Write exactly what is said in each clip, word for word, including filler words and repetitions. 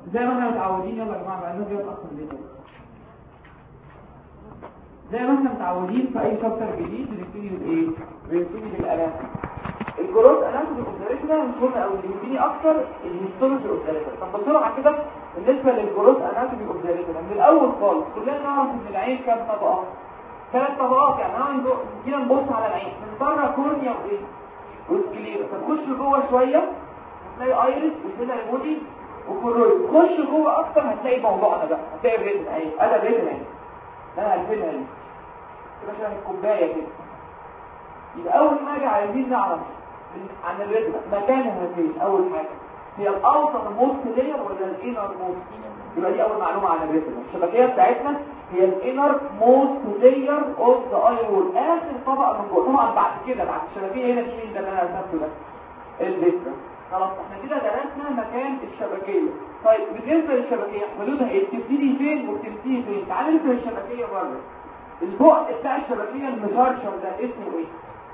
زي ما احنا متعودين. يلا يا جماعه بقى الناس دي اصلا ليه زي ما احنا متعودين في اي شابتر جديد بنبتدي بايه؟ بنبتدي بالالات. الجروث اناتومي اوبزرفيشن مش مهم قوي، اللي يهمني اكتر الهيستولوجي اوبزرفيشن. طب بسرعه كده بالنسبه للجروث اناتومي اوبزرفيشن من الاول خالص كلنا نعرف ان العين كام طبقه؟ ثلاث طبقات. يعني انا كده نبص على العين من بره كورنيا وايه؟ والسكليرا. فتخش جوه شويه هتلاقي ايرس وكده ريمودي وكورويد. خش جوه اكتر هتلاقي موضوعنا بقى، هتلاقي الريتنا اهي. انا الريتنا اهي انا هلفينها دي كده شبه الكوبايه كده. يبقى اول حاجه عايزين نعرف عن الريتنا مكانها فين. اول حاجه هي الاوتر موست لاير ولا الانر موست؟ يبقى دي اول معلومه عن الريتنا. الشبكيه بتاعتنا هي الانر موست لاير اوف ذا اي وول، اخر طبقه من جوه. طبعا بعد كده بعد الشبكيه هنا في ده اللي انا رسمته ده الريتنا. خلاص احنا كده درسنا مكان الشبكيه. طيب بالنسبه للشبكيه حدودها ايه؟ بتبتدي فين وبتنتهي فين؟ تعالى نرسم الشبكيه بره. البعد بتاع الشبكيه المشرشر ده اسمه ايه؟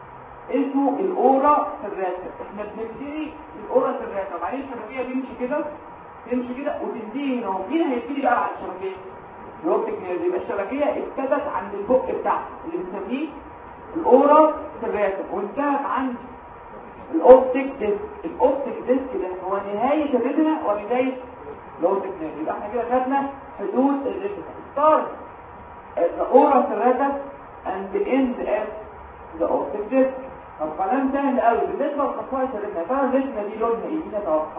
اسمه الاورا سيرراتا. احنا بنبتدي الاورا سيرراتا وبعدين الشبكيه تمشي كده تمشي كده وتنتهي هنا. مين هيبتدي بقى على الشبكيه؟ الاوبتيك نيرف. يبقى الشبكيه ابتدت عند البق بتاعها اللي بنسميه الاورا سيرراتا وانتهت عند الاوبتيك ديسك. الاوبتيك ديسك ده هو نهايه الريتنا وبدايه الاوبتيك نيرف. يبقى احنا كده خدنا حدود الريتنا. ستارت the oral serratus and the end at the optic disc. طب كلام سهل قوي. بالنسبه لخصائص الريتنا، فاهم الريتنا دي لونها ايه؟ مين يتوقع؟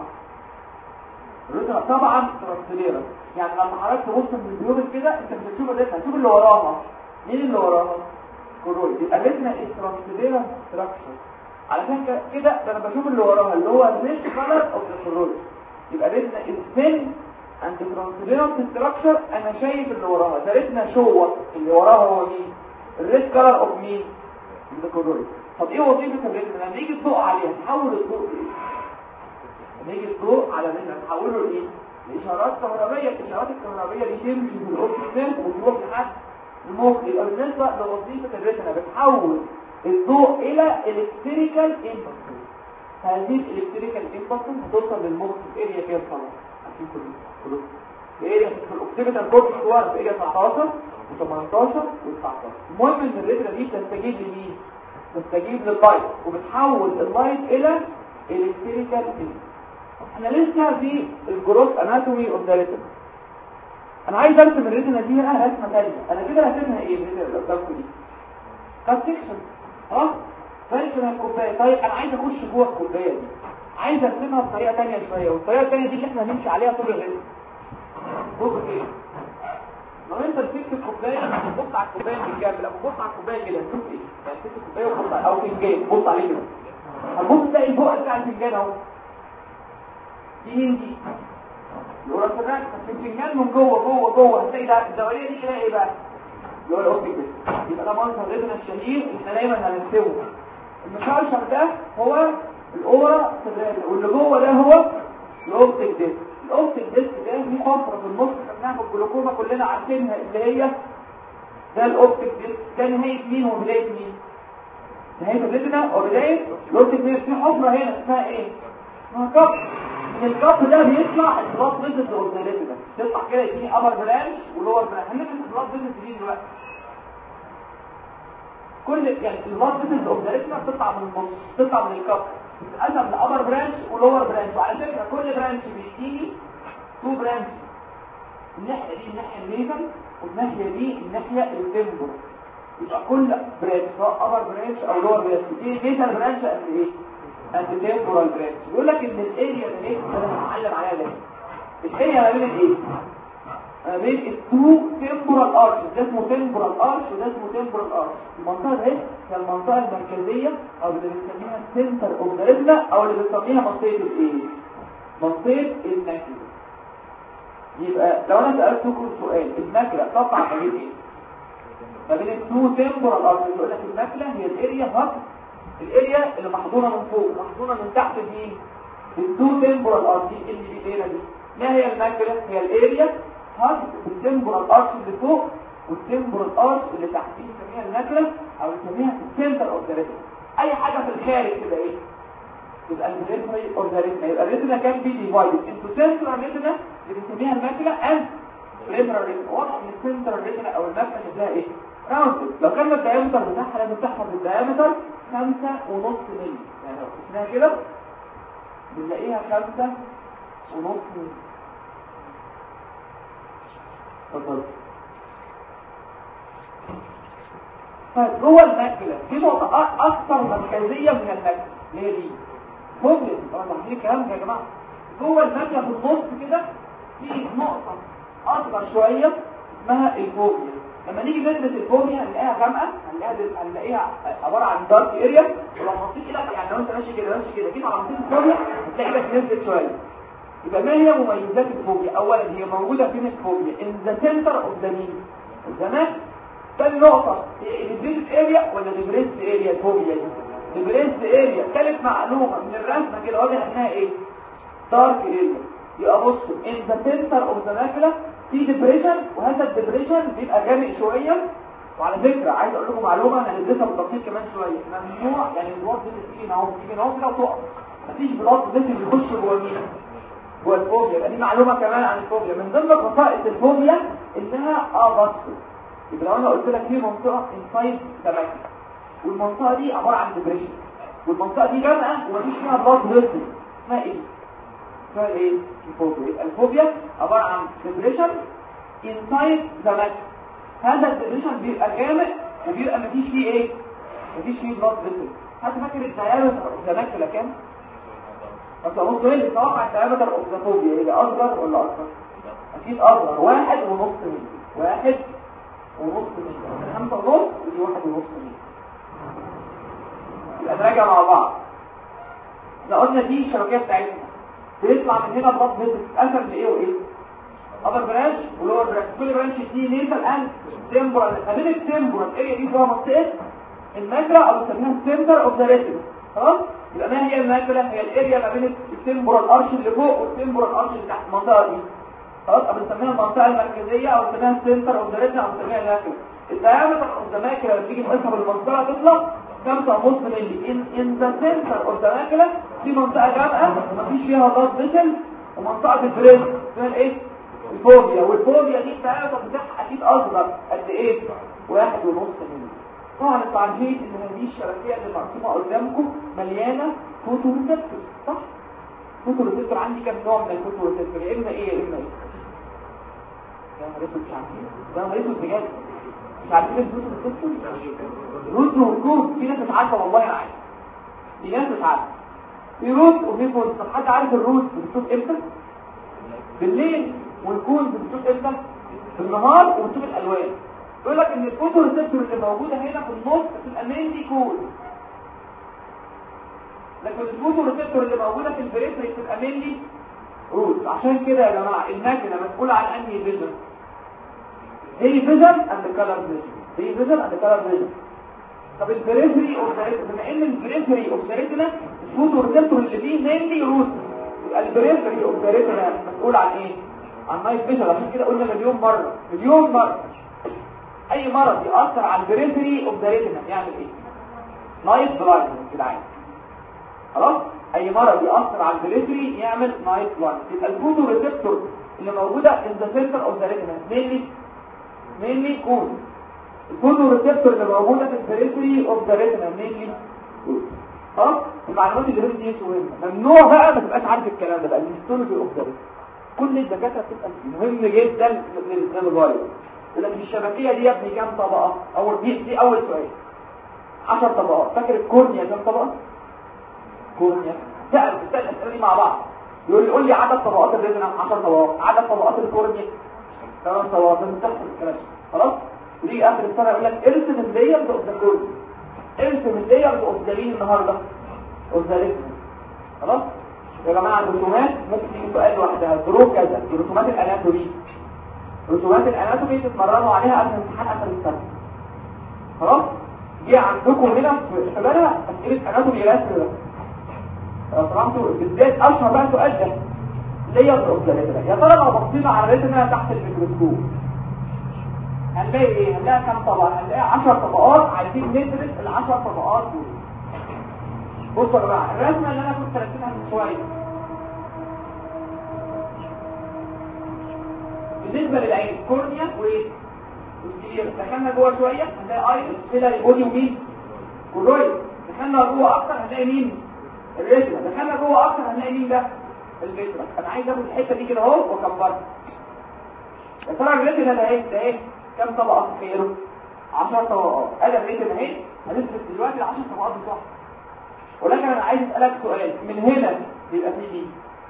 الريتنا طبعا ترانسليرا. يعني لما حضرتك تبص من البيوبل كده انت مش هتشوف الريتنا، هتشوف اللي وراها. مين اللي وراها؟ كورويد. يبقى الريتنا از ترانسليرا ستراكشر. علشان كده انا بشوف اللي وراها اللي هو الريد كلر اوف ذا كورويد. يبقى الريتنا از ثين عند ترانسليرنت ستراكشر. انا شايف اللي وراها ده ريتنا شو اللي وراها هو مين؟ الريد كلر اوف مين؟ الكورويد. طب ايه وظيفه الريتنا؟ لما يجي الضوء عليها تحول الضوء لايه؟ لما يجي الضوء على الريتنا تحوله لايه؟ لاشارات كهربائيه. الاشارات الكهربائيه دي تمشي في الاوبتيك نيرف وتروح لحد المخ. يبقى بالنسبه لوظيفه الريتنا بتحول الضوء الى الكتريكال امبلس. هذه الالكتريكال امبلس هتوصل للمخ في اريا كام طبعا؟ عشان كله ايه في الاوكسيبيتال كورتكس وارد اريا تسعتاشر وتمنتاشر وتسعتاشر. المهم ان الريتنا دي تستجيب لمين؟ تستجيب لللايت وبتحول اللايت الى الكتريكال امبلس. احنا لسه في الجروث اناتومي اوف ذا ريتنا. انا عايز ارسم الريتنا دي هنا رسمه ثانيه. انا كده هرسمها ايه الريتنا اللي قدامكم دي؟ كات سيكشن. خلاص فارسم الكوبايه. طيب انا عايز اخش جوه الكوبايه دي، عايز ارسمها بطريقه ثانيه شويه، والطريقه الثانيه دي اللي احنا هنمشي عليها طول الرسم. بص ايه؟ لو انت مسكت الكوبايه بص على الكوبايه من الجنب. لو بص على الكوبايه كده هتشوف ايه؟ يعني مسكت الكوبايه وبص على او فنجان بص عليه كده هتبص تلاقي البق بتاع الفنجان اهو. دي مين دي؟ الاورا سيرراتا. الفنجان من جوه جوه جوه هتلاقي ده الدوريه دي كده ايه بقى؟ اللي هو الاوبتيك ديسك. يبقى ده منظر الريتنا الشهير احنا دايما هنرسمه. المشرشر ده هو الاورا سيرراتا واللي جوه ده هو الاوبتيك ديسك. الاوبتيك ديسك ده في حفره في النص خدناها في الجلوكوما كلنا عارفينها اللي هي ده الاوبتيك ديسك. ده نهايه مين وبدايه مين؟ نهايه الريتنا وبدايه الاوبتيك ديسك. في حفره هنا اسمها ايه؟ اسمها كف. من الكف ده بيطلع البلاد فيزلز اوف ذا ريتنا. تطلع كده يديني ابر برانش ولور برانش. هندرس البلاد فيزلز دي دلوقتي. كل يعني البلاد فيزلز اوف ذا ريتنا بتطلع من النص، بتطلع من الكف بتتقسم لابر برانش ولور برانش. وعلى فكره كل برانش بيديني تو برانش. الناحيه دي الناحيه الميزل والناحيه دي الناحيه التمبر. يبقى كل برانش سواء ابر برانش او لور برانش دي ميزل برانش قد ايه؟ قد تمبرال برانش. بيقول لك ان الاريا ده ايه؟ انا هعلم عليها ده. الاريا ما بين الايه؟ ما بين التو تمبرال ارش. ده اسمه تمبرال ارش وده اسمه تمبرال ارش. المنطقه دي هي المنطقه المركزيه او اللي بنسميها سنتر اوف ذا ريتنا او اللي بنسميها منطقه الايه؟ منطقه الماكيولا. يبقى لو انا سالتكم سؤال الماكيولا تقع ما بين ايه؟ ما بين التو تمبرال ارش. يقول لك الماكيولا هي الاريا هاب الاريا اللي محضونه من فوق محضونه من تحت مين؟ التو تمبرال ارش. دي اللي دي دي ما هي الماكيولا؟ هي الاريا هاب التمبرال ارش اللي فوق والتمبرال ارش اللي تحت. دي بنسميها الماكيولا او بنسميها السنتر اوف ذا ريتنا. اي حاجه في الخارج كده ايه؟ يبقى البريفري اوف ذا ريتنا. يبقى الريتنا كان بي ديفايدد انتو سنترال ريتنا اللي بنسميها الماكله اند بريفرال ريتنا. واضح ان السنترال ريتنا او الماكله شكلها ايه؟ راوند. لو كان الدايمتر بتاعها لازم تحفظ الدايمتر خمسة ونص مللي، يعني لو قسناها كده بنلاقيها خمسة ونص مللي. اتفضل. طيب جوه الماكله في نقطه اكثر مركزيه من الماكله اللي هي دي فوبيا. طبعا ده الكلام يا جماعه. جوه الماكله في النص كده في نقطه اصغر شويه اسمها الفوبيا. لما نيجي ندرس الفوبيا هنلاقيها غامقه، هنلاقيها هنلاقيها عباره عن دارك اريا. ولو حطيت ايدك يعني لو انت ماشي كده ماشي كده كده على منطقه الفوبيا هتلاقي ايدك نزلت شويه. يبقى ما هي مميزات الفوبيا؟ اولا هي موجوده فين الفوبيا؟ ان ذا سنتر اوف ذا مين زمان. ثاني نقطه الديبريس اريا ولا ديبريس اريا؟ الفوبيا دي ديبريس اريا. ثالث معلومه من الرسمه كده واضح انها ايه؟ دارك اريا. يبقى بصوا ان ذا سنتر اوف ذا ماكله في ديبريشن، وهذا الديبريشن بيبقى غامق شويه. وعلى فكره عايز اقول لكم معلومه هندرسها بالتفصيل كمان شويه. ممنوع يعني البلاد بتيجي اهو بتيجي اهو كده وتقف، مفيش بلاد بيخش جوه مين؟ جوه الفوبيا. يبقى دي معلومه كمان عن الفوبيا. من ضمن خصائص الفوبيا انها اباطل. يبقى لو انا قلت لك في منطقه انسايد سمك والمنطقه دي عباره عن ديبريشن والمنطقه دي غامقه ومفيش فيها بلاد بيخش، اسمها ايه؟ اسمها ايه؟ الفوبيا. الفوبيا عباره عن ديبريشن انسايد سمك. هذا الديبريشن بيبقى غامق وبيبقى مفيش فيه ايه؟ مفيش فيه بلاد بيخش. حد فاكر الدايمتر اوف ذا ماكله كام؟ بس نص مللي. توقع الدايمتر اوف ذا فوبيا هي اصغر ولا اكبر؟ اكيد اصغر. واحد ونص مللي. واحد ونص مللي. خمسة ونص ودي واحد ونص مللي. يبقى نراجع مع بعض. لو قلنا دي الشبكيه بتاعتنا بيطلع من هنا بلاد بيخش تتقسم لايه وايه؟ ابر برانش ولور برانش. كل برانش دي نيزل اند تمبورال. قبل التمبورال اريا دي جوه منطقه الماكله او بنسميها السنتر اوف ذا ريتنا. خلاص؟ يبقى ما هي الماكله؟ هي الاريا ما بين التمبورال ارش اللي فوق والتمبورال ارش اللي تحت المنطقه دي. خلاص؟ او بنسميها المنطقه المركزيه او بنسميها السنتر اوف ذا ريتنا او بنسميها الماكله. الدايمتر اوف ذا ماكله لما تيجي نقيسها بالمنطقه تطلع خمسة ونص مللي. ان ان ذا سنتر اوف ذا ماكله في منطقه غامقه ومفيش فيها بلاد فيسل ومنطقه البريس اسمها ايه؟ الفوبيا. والفوبيا دي الدايمتر بتاعها اكيد اصغر. قد ايه؟ واحد ونص مللي. طبعا انتوا عارفين ان هذه الشبكيه اللي مرسومه قدامكم مليانه فوتوريسبتور، صح؟ فوتوريسبتور عندي كام نوع من الفوتوريسبتور؟ يا اما ايه يا اما ايه؟ يا نهار اسود مش عارفين. ده نهار اسود بجد مش عارفين الفوتوريسبتور؟ روت وكود. في ناس مش عارفه والله انا عارف. في ناس مش عارفه. في روت وفي كود. طب حد عارف الروت بتشوف امتى؟ بالليل. والكود بتشوف امتى؟ بالنهار وبتشوف الالوان. يقول لك ان الفوتوريسبتور اللي موجوده هنا في النص بتبقى مينلي كول، لكن الفوتوريسبتور اللي موجوده في البريفري بتبقى مينلي روت. عشان كده يا جماعه الماكينه مسؤوله عن انهي فيجن؟ هي فيجن اند كلر فيجن. هي فيجن اند كلر فيجن. طب البريفري اوف ذا ريتنا، بما ان البريفري اوف ذا ريتنا الفوتوريسبتور اللي فيه مينلي روت، يبقى البريفري اوف ذا ريتنا مسؤول عن ايه؟ عن نايت فيجن. عشان كده قلنا مليون مره مليون مره اي مرض يأثر على البريفري اوف ذا ريتنا يعمل ايه؟ نايت بلايند كده عادي. خلاص؟ اي مرض يأثر على البريفري يعمل نايت بلايند. يبقى الفوتوريسبتور اللي موجوده ان ذا سنتر اوف ذا ريتنا مينلي مينلي كون. الفوتوريسبتور اللي موجوده في البريفري اوف ذا ريتنا مينلي كون. خلاص؟ المعلومات اللي دي مهمه. ممنوع بقى ما تبقاش عارف الكلام ده بقى. الهيستولوجي اوف ذا ريتنا كل الدكاتره بتبقى مهم جدا للغايه. لكن الشبكيه دي يا ابني كام طبقه؟ اول دي دي اول سؤال. عشر طبقات. فاكر الكورنيا كام طبقه؟ كورنيا سأل السؤال الاسئله دي مع بعض. يقول لي قول لي عدد طبقات الريتنا. عشر طبقات. عدد طبقات الكورنيا ثمان طبقات. انت تحفظ الكلام خلاص. ودي اخر السنه يقول لك ارسم اللايرز اوف ذا كورنيا. ارسم اللايرز اوف ذا مين النهارده؟ اوف ذا ريتنا. خلاص يا جماعه الرسومات ممكن تيجي سؤال لوحدها. ظروف كذا. رسومات الاناتومي رسومات الاناتومي تتمرنوا عليها قبل امتحان اخر السنه. خلاص؟ جه عندكم هنا في حبالة اسئله اناتومي رسم ده. لو سمعتوا بالذات اشهر بقى سؤال ده ليه يضرب ثلاثه. يا ترى لو بصينا على الريتنا تحت الميكروسكوب هنلاقي ايه؟ هنلاقي كام طبقه؟ هنلاقي عشر طبقات. عايزين ندرس ال عشر طبقات دول. بصوا يا جماعه الرسمه اللي انا كنت رسمها من شويه بالنسبه للعين كورنيا وايه والكلير، دخلنا جوه شويه هنلاقي ايرس كده للبودي ومين كورويد، دخلنا جوه اكتر هنلاقي مين الريتنا، دخلنا جوه اكتر هنلاقي مين ده الفيترا. انا عايز اخد الحته دي كده اهو واكبرها. يا ترى الريتنا ده ايه ده ايه كام طبقه تخيلوا؟ عشر طبقات. ادي الريتنا اهي هنثبت دلوقتي ال عشر طبقات بتوعها، ولكن انا عايز اسالك سؤال. من هنا بيبقى فيه دي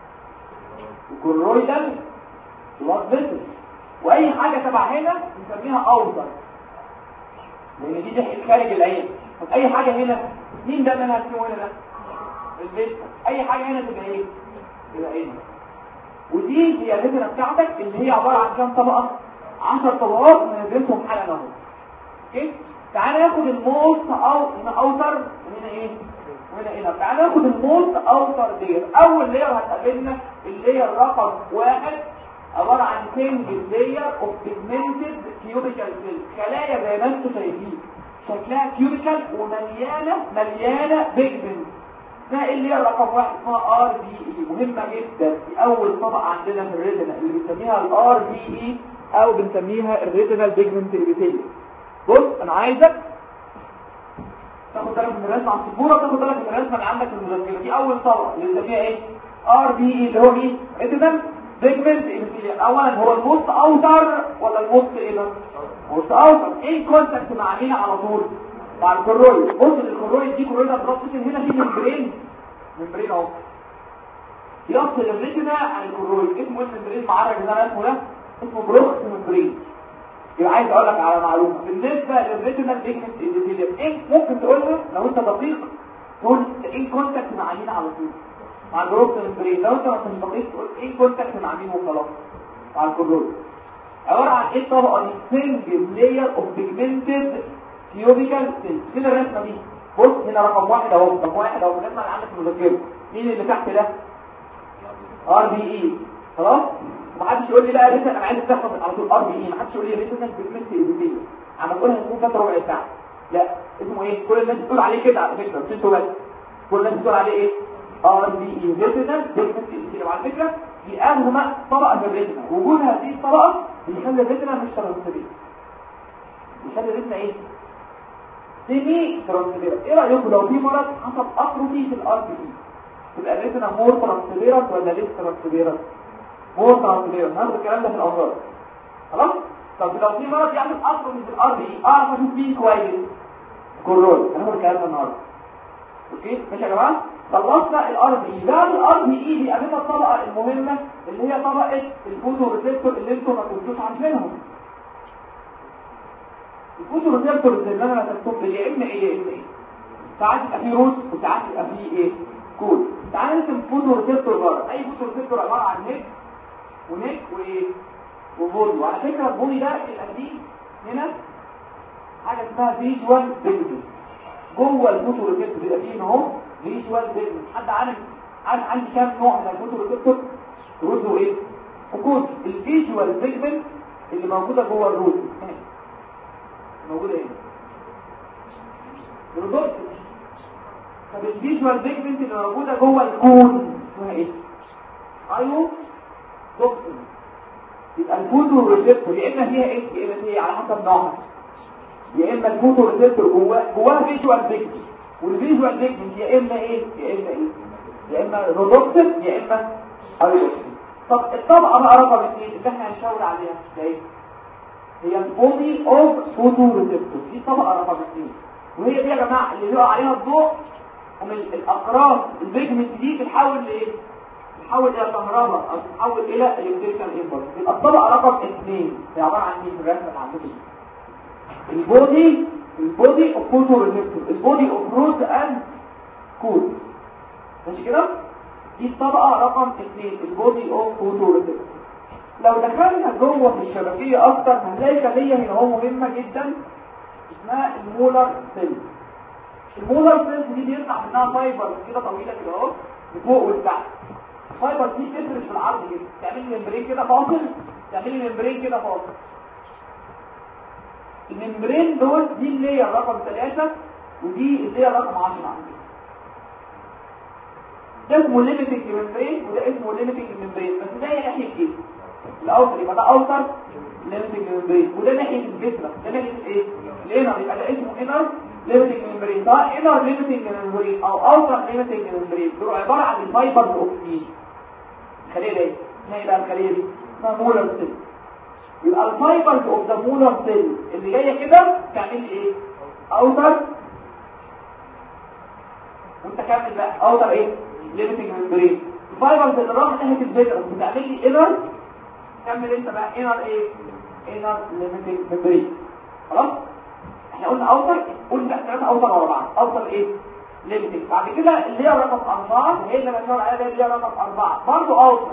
الكورويدال بلاد فيسل، واي حاجه تبع هنا بنسميها اوتر لان دي تحت خارج العين. طب اي حاجه هنا مين ده اللي انا هرسمه هنا ده الفيترا، اي حاجه هنا تبقى ايه تبقى ايه. ودي هي الريتنا بتاعتك اللي هي عباره عن كام طبقه؟ عشر طبقات ندرسهم حالا اهو. اوكي تعالى ناخد الموست او هنا اوتر وهنا ايه وهنا هنا. تعالى ناخد الموست اوتر لير. اول لير هتقابلنا اللير رقم واحد عباره عن سنجل لير اوف بيجمنتد كيوبيكال سيل، خلايا زي ما انتم شايفين شكلها كيوبيكال ومليانه مليانه بيجمنت. اسمها اللير رقم واحد اسمها ار بي اي، مهمه جدا. دي اول طبقه عندنا في الريتنا اللي بنسميها الار بي اي او بنسميها الريتينال بيجمنت ابيثيليوم. بص انا عايزك تاخد بالك من الرسمه على السبوره، تاخد بالك من الرسمه اللي عندك في المذكره. دي اول طبقه اللي بنسميها ايه ار بي اي اللي هو مين ريتينال بيجمنت ابيثيليوم. اولا هو الموست اوتر ولا الموست ايه ده موست اوتر. ايه كونتاكت مع مين على طول؟ مع الكورويد. بص الكورويد دي كورويد بروسيس هنا في ممبرين ممبرين اهو يفصل الريتنا عن الكورويد. اسمه ايه الممبرين معرج ده اسمه ده اسمه بروكس ممبرين. يبقى عايز اقول لك على معلومه بالنسبه للريتينال بيجمنت ابيثيليوم. ايه ممكن تقولها لو انت دقيق تقول ايه كونتاكت مع مين على طول؟ مع البروكس ممبرين. لو انت مش دقيق تقول ايه كونتاكت مع مين وخلاص؟ مع الكورويد. عباره عن ايه الطبقه دي؟ سنجل لاير اوف بيجمنتد كيوبيكال سيل. فين الرسمه دي؟ بص هنا رقم واحد اهو رقم واحد اهو الرسمه اللي عندك في المذكره. مين اللي تحت ده؟ ار بي اي. خلاص محدش يقول لي بقى ريتنا. انا عايز تحفظ على طول ار بي اي. محدش يقول لي ريتنا بيجمنت ابيثيليوم عم تقولها تكون فتره ربع ساعه. لا اسمه ايه؟ كل الناس بتقول عليه كده على فكره مش انتوا بس. كل الناس بتقول عليه ايه؟ ار بي اي ريتنا بيجمنت ابيثيليوم. على فكره دي اهم طبقه في الريتنا. وجود هذه الطبقه بيخلي الريتنا مش ترانسبيرنت. بيخلي الريتنا ايه؟ سيمي ترانسبيرنت. ايه رايكم لو في مرض حصل اتروفي في الار بي اي تبقى الريتنا مور ترانسبيرنت ولا ليس ترانسبيرنت؟ مور ترانسبيرنت. هذا الكلام ده في الامراض. خلاص. طب لو في مرض يعمل اتروفي في الار بي اي اعرف اشوف مين كويس؟ كورويد. هناخد الكلام ده النهارده. اوكي ماشي يا جماعه. خلصنا الار بي اي. بعد الار بي اي بيقابلنا الطبقه المهمه اللي هي طبقه الفوتو ريسبتور اللي انتم ما كنتوش عارفينهم. الفوتو ريسبتور اللي انا رسمتهم يا اما ايه يا اما ايه. ساعات يبقى فيه روت وساعات يبقى فيه ايه كود. تعال نرسم فوتو ريسبتور بره. اي فوتو ريسبتور عباره عن نيك ونيك وايه وبودي. وعلى فكره البودي ده يبقى فيه هنا حاجه اسمها فيجوال بيجمنت. جوه الفوتو ريسبتور بيبقى فيه اهو فيجوال بيجمنت. حد عارف عارف عندي كام نوع من الفوتو ريسبتور؟ روت وايه وكود. الفيجوال بيجمنت اللي موجوده جوه الروت موجوده هنا الروت. طب الفيجوال بيجمنت اللي موجوده جوه الكون اسمها ايه؟ ايوه توكسين. يبقى الفوتو ريسبتور يا اما فيها ايه يا اما فيها على حسب نوعها. يا اما الفوتو ريسبتور جواه جواه فيجوال بيجمنت والفيجوال بيجمنت يا اما ايه يا اما ايه يا اما رودوكسين يا اما ايوكسين. طب الطبقه بقى رقم اثنين اللي احنا هنشاور عليها ايه؟ هي البودي اوف فوتو ريسبتور. دي طبقه رقم اثنين وهي دي يا جماعه اللي بيقع عليها الضوء ومن الاقراص البيجمنت دي بتحول لايه؟ بتحول الى كهرباء او بتحول الى الكتريكال امبولس. يبقى الطبقه رقم اثنين هي عباره عن ايه في الرسمه اللي عندكم؟ البودي البودي اوف فوتو ريسبتور البودي اوف روت اند كود. ماشي كده؟ دي الطبقه رقم اثنين البودي اوف فوتو ريسبتور. لو دخلنا جوه في الشبكيه اكتر هنلاقي خليه هنا هو مهمه جدا اسمها المولر سيل. المولر سيل دي بيطلع منها فايبر كده طويله كده اهو لفوق ولتحت. الفايبر دي تفرش في العرض كده تعمل لي ممبرين كده فاصل تعمل لي ممبرين كده فاصل. الممبرين دول دي اللي هي رقم ثلاثة ودي اللي هي رقم عشرة عندي. ده اسمه ليميتنج ممبرين وده اسمه ليميتنج ممبرين، بس ده ناحيه ايه؟ الاوتر يبقى ده اوتر ليميتنج ممبرين، وده ناحيه الجسم ده ناحيه ايه؟ الانر يبقى ده اسمه انر ليميتنج ممبرين. سواء انر ليميتنج ممبرين او اوتر ليميتنج ممبرين دول عباره عن الفايبرز اوف مين؟ الخليه دي اسمها ايه بقى الخليه دي؟ اسمها مولر سيل. يبقى الفايبرز اوف ذا مولر سيل اللي جايه كده تعمل ايه؟ اوتر، وانت كمل بقى اوتر ايه؟ ليميتنج ممبرين. الفايبرز اللي راح ناحيه الفيترس بتعمل لي انر، كمل انت بقى انر ايه؟ انر ليميتنج ممبرين. خلاص؟ احنا قلنا اوتر، قلنا ثلاثه اوتر ورا بعض. اوتر ايه؟ ليميتنج. بعد كده اللي هي رقم أربعة هي اللي بنشاور عليها اللي هي رقم أربعة برضه اوتر،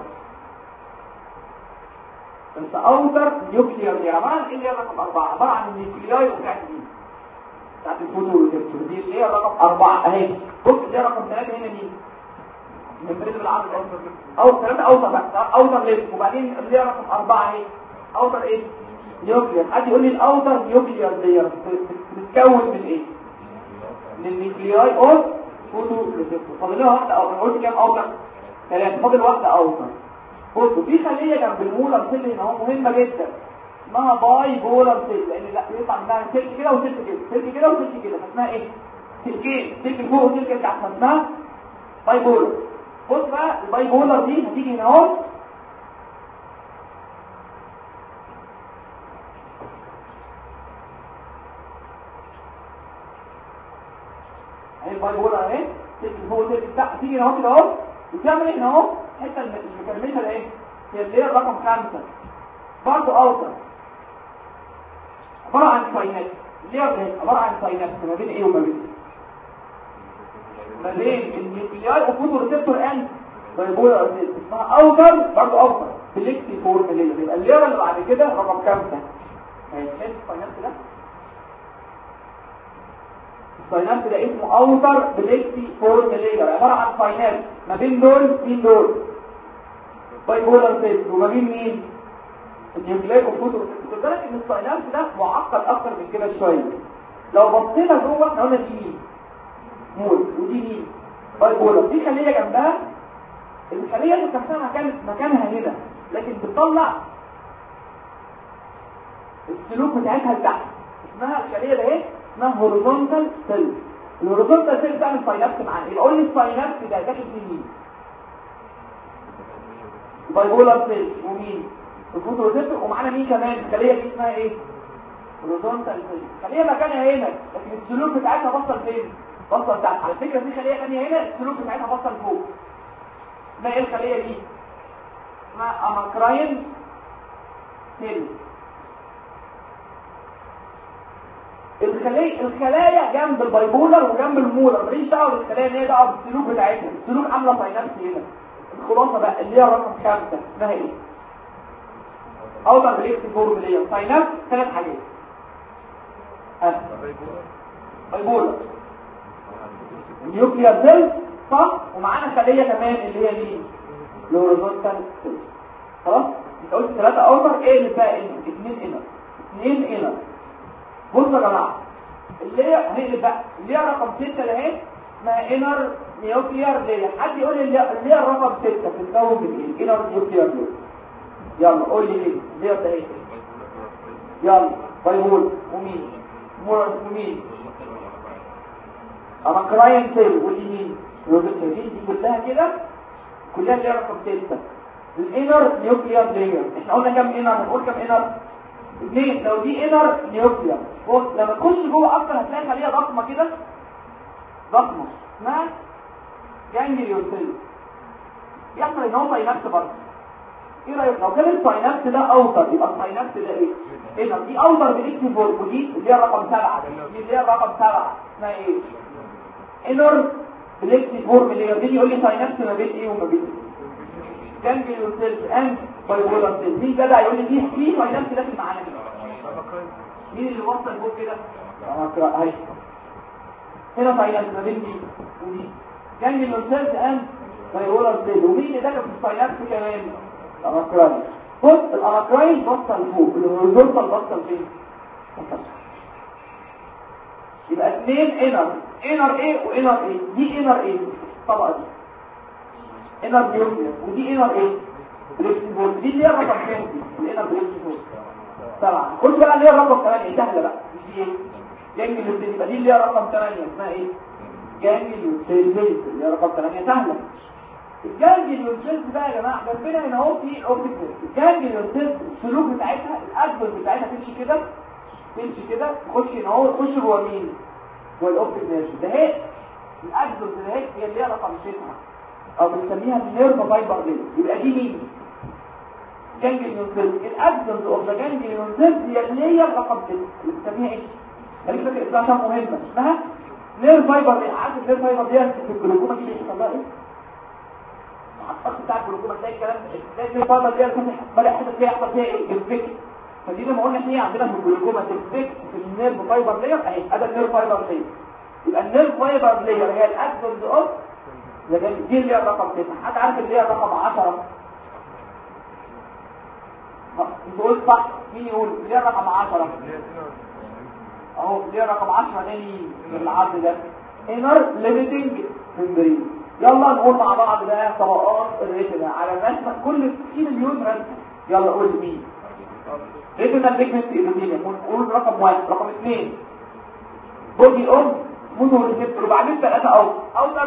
بس اوتر نيوكليير دي عباره عن ايه اللي هي رقم أربعة؟ عباره عن النيوكلياي بتاعت دي بتاعت الفوتوريسبتور دي اللي هي رقم أربعة اهي. بص اللي هي رقم ثلاثة هنا دي الممبرين بالعرض او ثلاثة اوتر بقى اوتر ليميت، وبعدين اللي هي رقم أربعة اهي اوتر ايه؟ نيوكليير. حد يقول لي الاوتر نيوكليير دي بتتكون من ايه؟ من النيوكلياي اوف فوتوريسبتور. فاضل لها واحده او انا قلت كام اوتر؟ ثلاثة، فاضل واحده اوتر. بصوا في خليه جنب المولر سيل هنا اهو مهمه جدا اسمها باي بولر سيل، لان لا بيطلع منها سلك كده وسلك كده، سلك كده وسلك كده، فاسمها ايه؟ سلكين، سلك فوق وسلك تحت، اسمها باي بولر. بص بقى الباي بولر دي هتيجي هنا اهو اهي الباي بولر اهي، سلك فوق وسلك تحت، تيجي هنا اهو كده اهو وتعمل هنا اهو الحته المكمله ده ايه؟ هي اللي هي رقم خمسة برضه اوتر، عباره عن ساينات. اللي هي عباره عن ساينات ما بين ايه وما بين ما بين النيوكلياي وفوتوريسبتور اند بايبولار سيل، اسمها اوتر برضه اوتر بليكسي فورم اللي يبقى اللير اللي بعد كده رقم خمسة هيتحس الساينات ده. الساينات ده اسمه اوتر بليكسي فورم اللير، عباره عن ساينات ما بين دول مين دول؟ بايبولار سيل، وما بين مين؟ النيوكلياي وفوتوريسبتور. بالك ان الساينات ده معقد اكتر من كده شويه. لو بصينا جوه احنا قلنا دي مين؟ مول، ودي مين؟ بايبولار. دي خليه جنبها، الخليه اللي نفسها كانت مكانها هنا لكن بتطلع السلوك بتاعتها لتحت، اسمها الخليه ده ايه؟ اسمها هوريزونتال سيل. الهوريزونتال سيل بتعمل ساينابس معانا. يبقى قول لي الساينابس ده داخل فيه مين؟ بايبولار سيل ومين؟ الفوتوريسبتور، ومعانا مين كمان؟ الخليه دي اسمها ايه؟ هوريزونتال سيل. خليه مكانها هنا لكن السلوك بتاعتها بصل فين؟ بصل تحت. على فكره في خليه ثانيه هنا السلوك بتاعتها بصل فوق. اسمها ايه الخليه دي؟ اسمها اماكراين سيل. الخليه الخلايا جنب البايبولر وجنب المولر ماليش دعوه بالخلايا اللي هي دعوه بالسلوك بتاعتها. السلوك عامله ساينابس هنا. الخلاصه بقى اللي هي رقم خمسة اسمها ايه؟ اوتر بليكسي فورم اللي هي ساينابس. ثلاث حاجات ها بايبولر نيوكليير سيل صح، ومعانا خليه كمان اللي هي مين؟ الهوريزونتال سيل. خلاص انت قلت ثلاثه اوتر، ايه اللي بقى؟ اثنين انر اثنين انر. بصوا يا جماعه اللي هي هنقلب بقى اللي هي رقم ستة ده اهي اسمها انر نيوكليير لير. حد يقول لي اللي هي رقم ستة بتتكون من ايه؟ انر نيوكليير لير. يلا قول لي ايه اللير ده ايه؟ يلا بايبول ومين؟ مولر ومين؟ اماكراين سيل واليمين والبتين دي كلها كده كلها اللي رقم ستة. الانر نيوكليير لير احنا قلنا كام انر؟ هنقول كام انر؟ اثنين. لو دي انر نيوكليير بص لما تخش جوه اكتر هتلاقي خليه ضخمه كده ضخمه اسمها جانجليون سيل. يحصل ان هو ساينابس برضه. ايه رايك لو كان الساينابس ده اوتر يبقى الساينابس ده ايه؟ انر. دي اوتر بليكسي فورم، ودي اللي هي رقم سبعة دي اللي هي رقم سبعة اسمها ايه؟ انر بليكسي فورم اللي يجي يقول لي ساينابس ما بين ايه وما بين جانجليون سيل اند بايبولار سيل. مين جدع يقول لي في في ساينابس داخل معانا؟ مين اللي وصل فوق كده؟ اه اهي هنا ساينابس ما بين دي ودي جانجليون سيل اند بايبولار سيل. ومين اللي داخل في الساينابس كمان؟ الاماكراين. بص الاماكراين بصل فوق، الهوريزونتال بصل فين؟ يبقى اثنين انر. انر ايه وانر ايه؟ دي انر ايه؟ الطبقه دي انر نيوكليس، ودي انر ايه فليكسيبل. دي اللي هي الرقم كام دي الانر فليكسيبل طبعا. خد بقى اللي هي الرقم ثمانية سهله بقى، مش دي ايه جانجليون. يبقى دي اللي هي رقم ثمانية اسمها ايه جانجليون سيلز، اللي هي رقم ثمانية سهله. الجانجليون سيلز بقى يا جماعه جنبنا هنا اهو في اوبتيك نيرف. الجانجليون سيلز السلوك بتاعتها الاكبر بتاعتها تمشي كده تمشي كده تخش هنا اهو تخش جوه مين جوه الاوبتيك نيرف ده. هي الاكبر ده هي اللي هي رقم تسعة او بنسميها النيرف فايبر دي. يبقى دي مين جانجليون سيلز. الاكبر اوف ذا جانجليون سيلز هي اللي هي رقم تسعة اللي بنسميها ايه خليك فاكر اسمها عشان مهمه، اسمها نيرف فايبر دي. عارف النيرف فايبر دي في الجلوكوما دي بيحصل لها ايه الخط بتاع الجلوكوما تلاقي الكلام تلاقي النيرف فايبر دي بدا يحصل فيها يحصل فيها ايه الفك. فدي لما قلنا احنا عندنا في الجلوكوما تفك في النيرف فايبر لير اهي ادي النيرف فايبر لير. يبقى النيرف فايبر لير هي الاكبر اوف دي اللي هي رقم تسعة. حد عارف اللي هي رقم عشرة؟ انت قلت صح. مين يقول اللي هي رقم عشرة اهو اللي هي رقم عشرة تاني من العرض ده انر ليميتنج ممبرين. يلا نقول مع بعض بقى طبقات الريتنا على الرسمه كل في مليون رسمه. يلا قول مين ريتنا بيجمنت ايبيثيليوم. نقول رقم واحد. رقم اثنين بودي اوف موتور ريسبتور. وبعدين ثلاثه او اوتر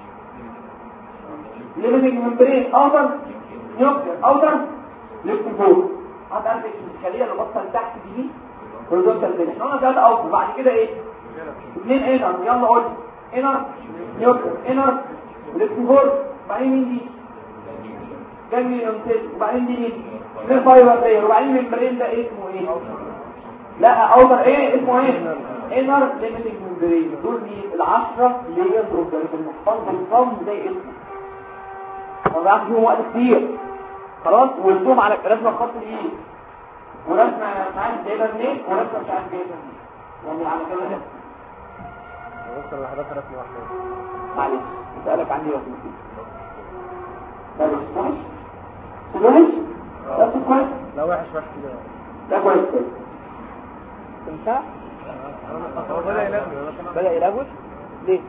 ليميتنج ممبرين اوتر نيوكلير اوتر ليكتيفور. حد عارف الخليه اللي باصه لتحت دي مين هوريزونتال فين؟ احنا قلنا ثلاثه اوت وبعد كده ايه اثنين انر. يلا قول انر نيوكلير انر ليكتيفور. وبعدين مين دي جانجليون سيل. وبعدين دي مين نيرف فايبر لير. وبعدين الممبرين ده اسمه ايه لا اوتر ايه اسمه ايه انر ليميتنج ممبرين. دول مين العشرة ليرز اوف ذا المحفظ بالصم زي اسمه. طبعا فيهم وقت كتير خلاص. وقلتهم على رسمه خط الايد ورسمه مش عارف جايبها منين ورسمه مش عارف جايبها منين يعني على كده ده وصل لحضرتك رسمه واحده. معلش اسالك عندي رسمتين. ده مش وحش وحش ده كويس لا وحش وحش كده ده كويس كويس. انت هو بدأ يلغوش بدأ يلغوش ليه؟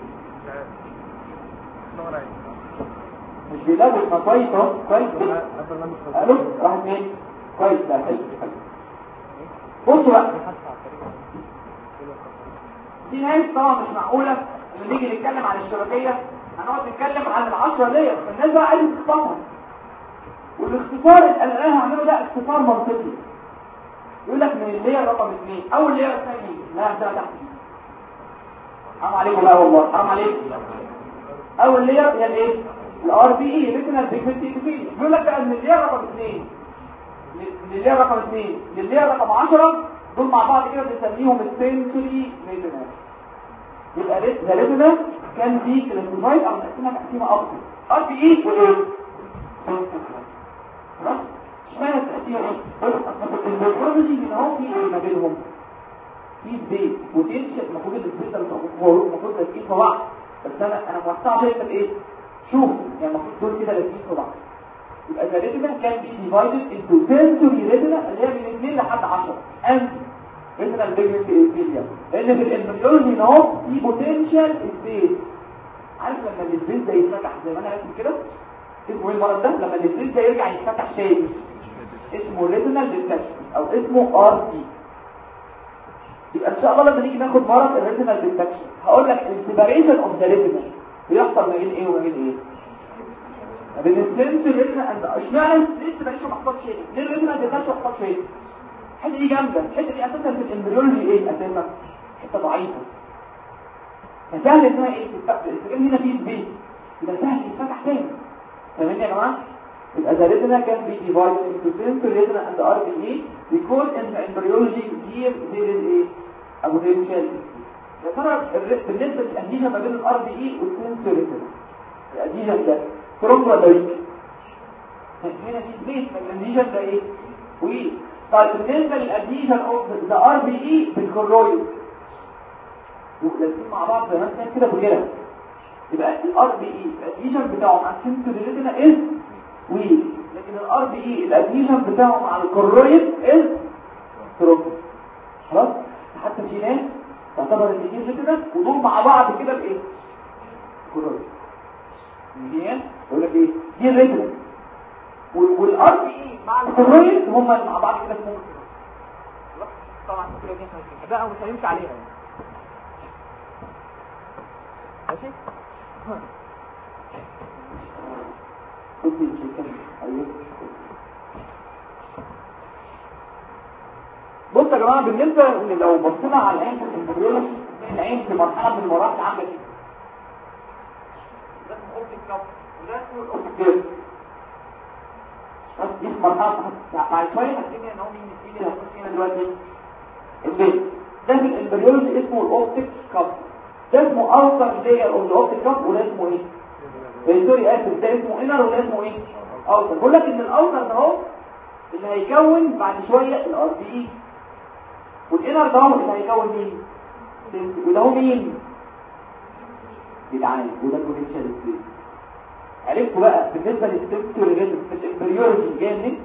مش بيلغوش ما كويس اهو كويس قالوا راح فين كويس. ده حلو حلو. بصوا بقى دي ناس طبعا مش معقوله لما نيجي نتكلم عن الشبكيه هنقعد نتكلم عن العشرة لير. فالناس بقى عايزه تختصرها والاختصار اللي انا هعمله ده اختصار منطقي. يقول لك من اللير رقم اثنين اول لير الثاني لا ده تحت. حرام عليكم بقى والله حرام عليكم. اول لير هي الايه الار بي اي ريتنال بيجمنت ايبيثيليوم. يقول لك بقى من اللير رقم اثنين من اللير رقم اثنين لللير رقم عشرة دول مع بعض كده بنسميهم السنسوري ريتنا. يبقى الريتنا كان دي كلاسيفايد او مقسمه تقسيمه افضل ار بي اي وايه خلاص. اشمعنى التقسيمه ايه البيولوجي ان هو في ايه ما بينهم في بيت بوتنشال. المفروض البيت ده المفروض لازقين في بعض بس انا انا موسعه شايفه ايه شوف يعني المفروض دول كده لازقين في بعض. يبقى الريتنا كان بي ديفايدد انتو سنسوري ريتنا اللي هي من اثنين لحد عشرة اند ريتنال بيجمنت ايبيثيليوم. لان في الامبريولوجي ان هو في بوتنشال سبيس. عارف لما السبيس ده يتفتح زي ما انا راسم كده اسمه ايه المرض ده لما السبيس ده يرجع يتفتح شيء اسمه ريتنال ديتاكشن او اسمه ار دي. يبقى ان شاء الله لما نيجي ناخد مرض الريتنال ديتاكشن هقول لك السيبريشن اوف ذا ريتنا بيحصل ما بين ايه وما بين ايه ما بين السنسوري ريتنا اند اشمعنى لسه ماليش محطوط شيء ليه الريتنال ديتاكشن محطوط شيء. الحته دي جامده. الحته دي اساسا في الامبريولوجي ايه اساسا حته ضعيفه. فسهل انها ايه تتفتح هنا في سبيس يبقى سهل يتفتح تاني. فاهمين يا جماعه؟ يبقى the retina can be divided into sensory retina and R B E because in the embryology here there is a potential. يا ترى بالنسبه للاديشن ما بين الار بي اي والسنسوري ريتنا الاديشن ده سترونج ولا ويك؟ هنا في سبيس الاديشن ده ايه ويك. طيب بالنسبه للاديشن اوف ذا ار بي اي بالكرويد لازم مع بعض زي ما انت كده بغيرها. يبقى الار بي اي الاديشن بتاعه مع السنسوري ريتنا از ويك لكن الار بي اي الاديشن بتاعه مع الكرويد از سترونج. خلاص حتى في ناس تعتبر الاثنين ريتنا ودول مع بعض كده بايه كرويد. دي يقول لك ايه دي الريتنا والار بي اي مع الكرويد هم مع بعض كده اسمهم طبعا كده دي بقى ومش هنمشي عليها يعني. ماشي بص يا جماعه بالنسبه لو بصينا على العين في الامبريولوجي العين في مرحله من المراحل عامله كده ده اسمه اوبتيك كاب وده اسمه الاوبتيك بس دي مرحله بعد شويه هتيجي ان هو مين اللي هيخش هنا دلوقتي البيت ده في الامبريولوجي اسمه الاوبتيك كاب ده اسمه اوتر لاير اوف الاوبتيك كاب وده اسمه ايه سوري اسف ده اسمه انر وده اسمه ايه اوتر بقول لك ان الاوتر ده اهو اللي هيكون بعد شويه الار بي اي والانر ده اللي هيكون مين وده هو مين بيتعامل وده بوتنشال سبيس عرفتوا بقى بالنسبه للسيستم ريجن في الامبريولوجي جاي منين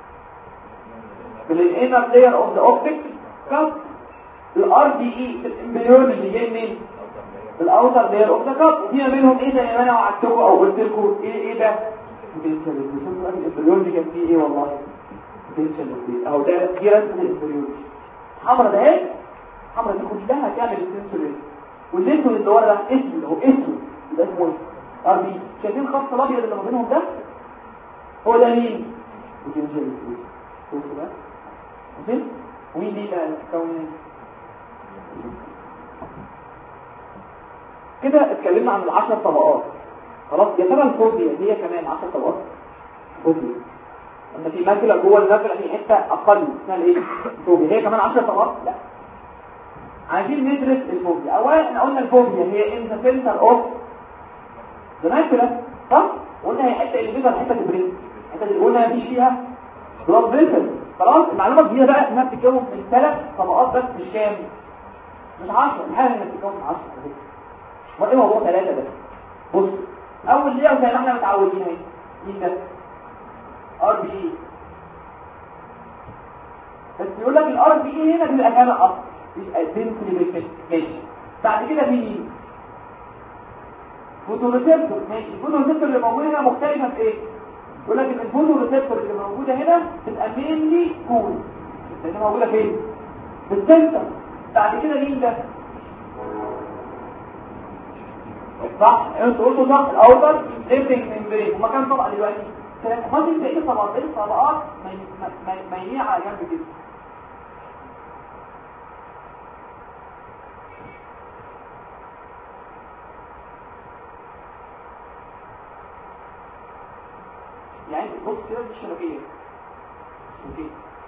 من الانر لاير اوف ذا اوبتيك كاب الار بي اي في الامبريولوجي جاي منين الاوتر لاير اوف ذا كاب وفي ما بينهم ايه زي ما انا وعدتكم او قلت لكم ايه ايه ده بوتنشال سبيس شوفوا الامبريولوجي كان فيه ايه والله بوتنشال سبيس اهو ده دي رسمه الامبريولوجي حمرا ده ايه حمرا دي كلها هتعمل السنسوري والليتون اللي ورا اسمه هو اسمه ده اسمه ايه ار بي شايفين الخط الابيض اللي ما بينهم ده هو ده مين بوتنشال سبيس بصوا بقى ماشي ومين دي بقى الكون كده اتكلمنا عن العشر طبقات خلاص يا ترى الفوبيا هي كمان عشر طبقات فوبيا ان في ماكله جوه الماكله في حته اقل اسمها ايه الفوبيا هي كمان عشر طبقات لا عايزين ندرس الفوبيا اولا احنا قلنا الفوبيا هي ان ذا سنتر اوف ذا ماكله صح قلنا هي حته اللي بيظهر حته البرين الحته اللي قلنا مفيش فيها بلاد فيسل خلاص المعلومه الجديده بقى انها بتتكون من ثلاث طبقات بس مش كام مش عشرة الحاله انها بتتكون من عشرة ما ايه موضوع ثلاثه ده بص اول ليه زي ما احنا متعودين اهي مين ده ار بي اي بس يقول لك الار بي اي هنا بيبقى كام اصلا بيبقى دنسلي ماشي بعد كده مين فوتوريسبتور ماشي الفوتوريسبتور اللي موجوده هنا مختلفه في ايه يقول لك ان الفوتوريسبتور اللي موجوده هنا بتبقى مينلي كول لان موجوده فين في السنتر بعد كده مين ده صح انتوا قلتوا صح الاوتر ليفنج ممبرين وما كان طبقه دلوقتي ما في بقيه طبقات ايه طبقات مايلين على جنب كده يعني بص كده دي الشبكيه اوكي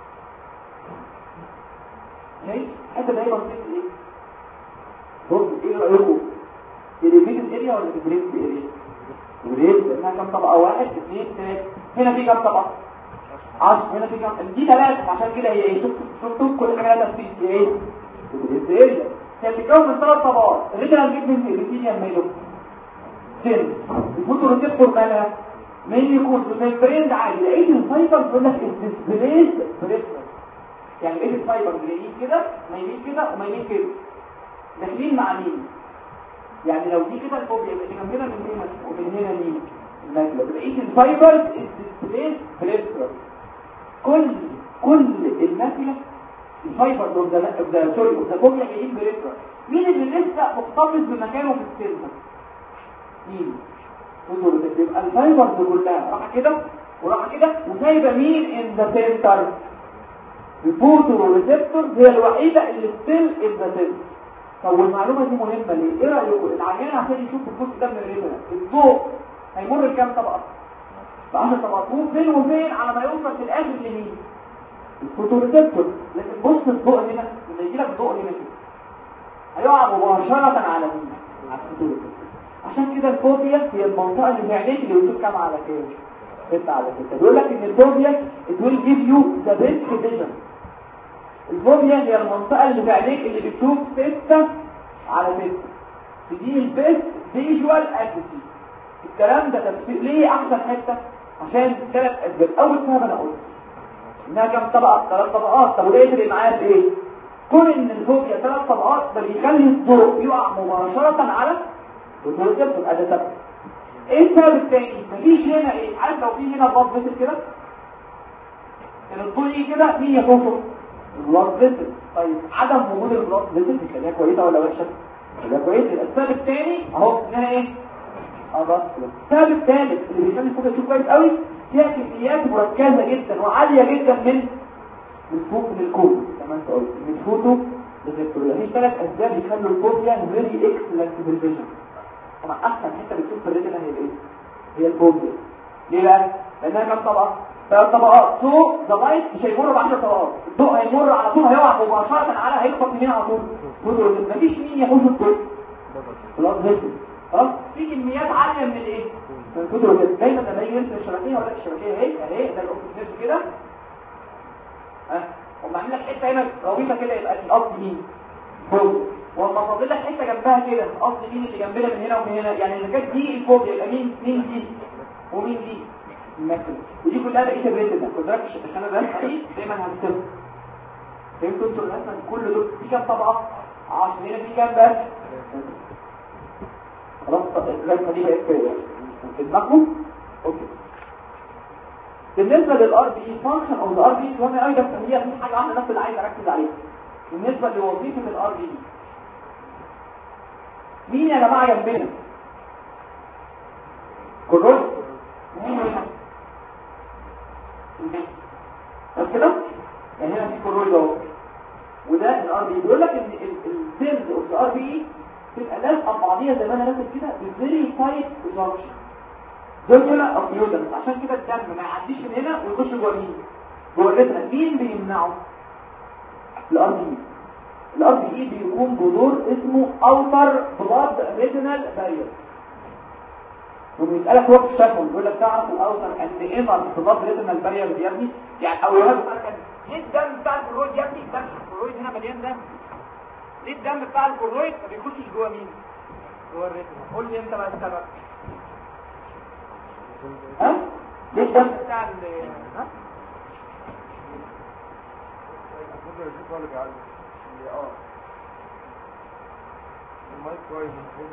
هي حتى دايما بتقول ايه بص ايه رايكم الريفيجن اريا ولا البريك اريا البريك لانها كام طبقه واحد اثنين ثلاثه هنا في كام طبقه عشرة هنا في كام دي ثلاثه عشان كده هي ايه شفتوا شفتوا كل حاجه تفصيل في ايه البريك اريا كان بيتكون من ثلاث طبقات الريجنال جيجمنت الريتينيوم ميلو سن الفوتوريسبتور مالها مين يكون في الممبرين ده عادي لقيت الفايبر بيقول لك الديسبليس بريفرنس يعني لقيت الفايبر جايين كده مايلين كده ومايلين كده داخلين مع مين يعني لو دي كده الفوبيا يبقى دي جنبنا من هنا ومن هنا مين الماكله لقيت الفايبر الديسبليس بريفرنس كل كل الماكله الفايبر دول ده ده سوري ده فوبيا جايين بريفرنس مين اللي لسه محتفظ بمكانه في السيلفر مين يبقى الفايبر دي كلها راح كده وراح كده وسايبه مين ان ذا سنتر الفوتوريسبتور هي الوحيده اللي ستيل ان ذا سنتر طب والمعلومه دي مهمه ليه ايه رايكم العيان عشان يشوف الجزء ده من الريتنا الضوء هيمر بكام طبقه ب عشر طبقات فين وفين على ما يوصل في الاخر لمين الفوتوريسبتور لكن بص الضوء هنا لما يجي لك ضوء هنا كده هيقع مباشره على مين على الفوتوريسبتور عشان كده الفوبيا هي المنطقة اللي في عينيك اللي بتشوف كام على كام ستة على ستة بيقول لك ان الفوبيا it will give you the best vision الفوبيا هي المنطقة اللي في عينيك اللي بتشوف ستة على ستة دي البيست فيجوال اكتيفيتي الكلام ده تفسير ليه احسن حتة عشان ثلاث اسباب اول سبب انا قلت انها كام طبقة ثلاث طبقات طب وده يفرق معايا في ايه كون ان الفوبيا ثلاث طبقات ده بيخلي الضوء يقع مباشرة على والفوتوريسبتور ادي سبب ايه السبب الثاني؟ مفيش هنا ايه؟ عارف لو في هنا بلاد فيسل كده كان الطول ايه كده مين يخشه؟ البلاد فيسل. طيب عدم وجود البلاد فيسل بيخليها كويسه ولا وحشه؟ بيخليها كويسه. السبب الثاني اهو انها ايه؟ اه بس السبب الثالث اللي بيخلي الفوق يشوف كويس قوي فيها كميات مركزه جدا وعاليه جدا من من فوق للكون كما انت قلت من فوتو للريسبتور. في ثلاث اسباب بيخلوا الفوبيا فيري اكسلنت فيجن. طبعا احسن حته بتشوف في الريتنا هي الايه؟ هي الفوبيا. ليه بقى؟ لانها كام طبقه؟ ثلاث طبقات. سو ذا لايت مش هيمر ب عشر طبقات، الضوء هيمر على طول هيقع مباشره على هيخبط يمين على طول. مفيش مين يحوش الضوء خلاص هيك خلاص. في كميات عاليه من الايه؟ من الفوتو. دايما لما يجي يرسم الشبكيه ولا الشبكيه اهي اهي ده الاوبجكت كده ها هم عاملين لك حته هنا غويطه كده يبقى القصد مين؟ فوق. واما فاضل لك حته جنبها كده القصد مين اللي جنبنا من هنا ومن هنا؟ يعني اذا كانت دي الفوق يبقى مين مين دي ومين دي؟ الماكسيمم. ودي كلها بقيه الريتنا خد بالك عشان انا بس دي دايما هنكتبها. فهمتوا انتوا الرسمه كل دول في كام طبقه؟ عشرة. هنا في كام بس؟ خلاص الرسمه دي بقت كده في دماغكم؟ اوكي. بالنسبه للار بي اي فانكشن او الار بي اي وانا ايضا هي في حاجه واحده بس اللي عايز اركز عليها. بالنسبه لوظيفه الار بي اي مين يا جماعه جنبنا؟ كرويد. مين هنا؟ بس كده يعني هنا في كرويد اهو وده الار بي اي. بيقول لك ان السيلز اوف الار بي اي تبقى لازقه ببعضيها زي ما انا راسم كده بفيري تايت ريزولوشن زوجنا او يودن. عشان كده الدم ما يعديش من هنا ويخش جوه مين؟ جوه الريتنا. مين بيمنعه؟ الار بي اي. الار بي اي بيقوم بدور اسمه اوتر بلاد ريتينال بارير. وبيسالك هو في الشفوي بيقول لك تعرف الاوتر اند انر بلاد ريتينال بارير دي يا ابني؟ يعني او يهاب سالك ليه الدم بتاع الكرويد يا ابني؟ الدم الكرويد هنا مليان دم. ليه الدم بتاع الكرويد ما بيخشش جوه مين؟ جوه الريتنا. قول لي انت بقى السبب. ها؟ ليه الدم بتاع ال ها؟ المفروض يشوف اللي بيعلم اللي اه المايك كويس.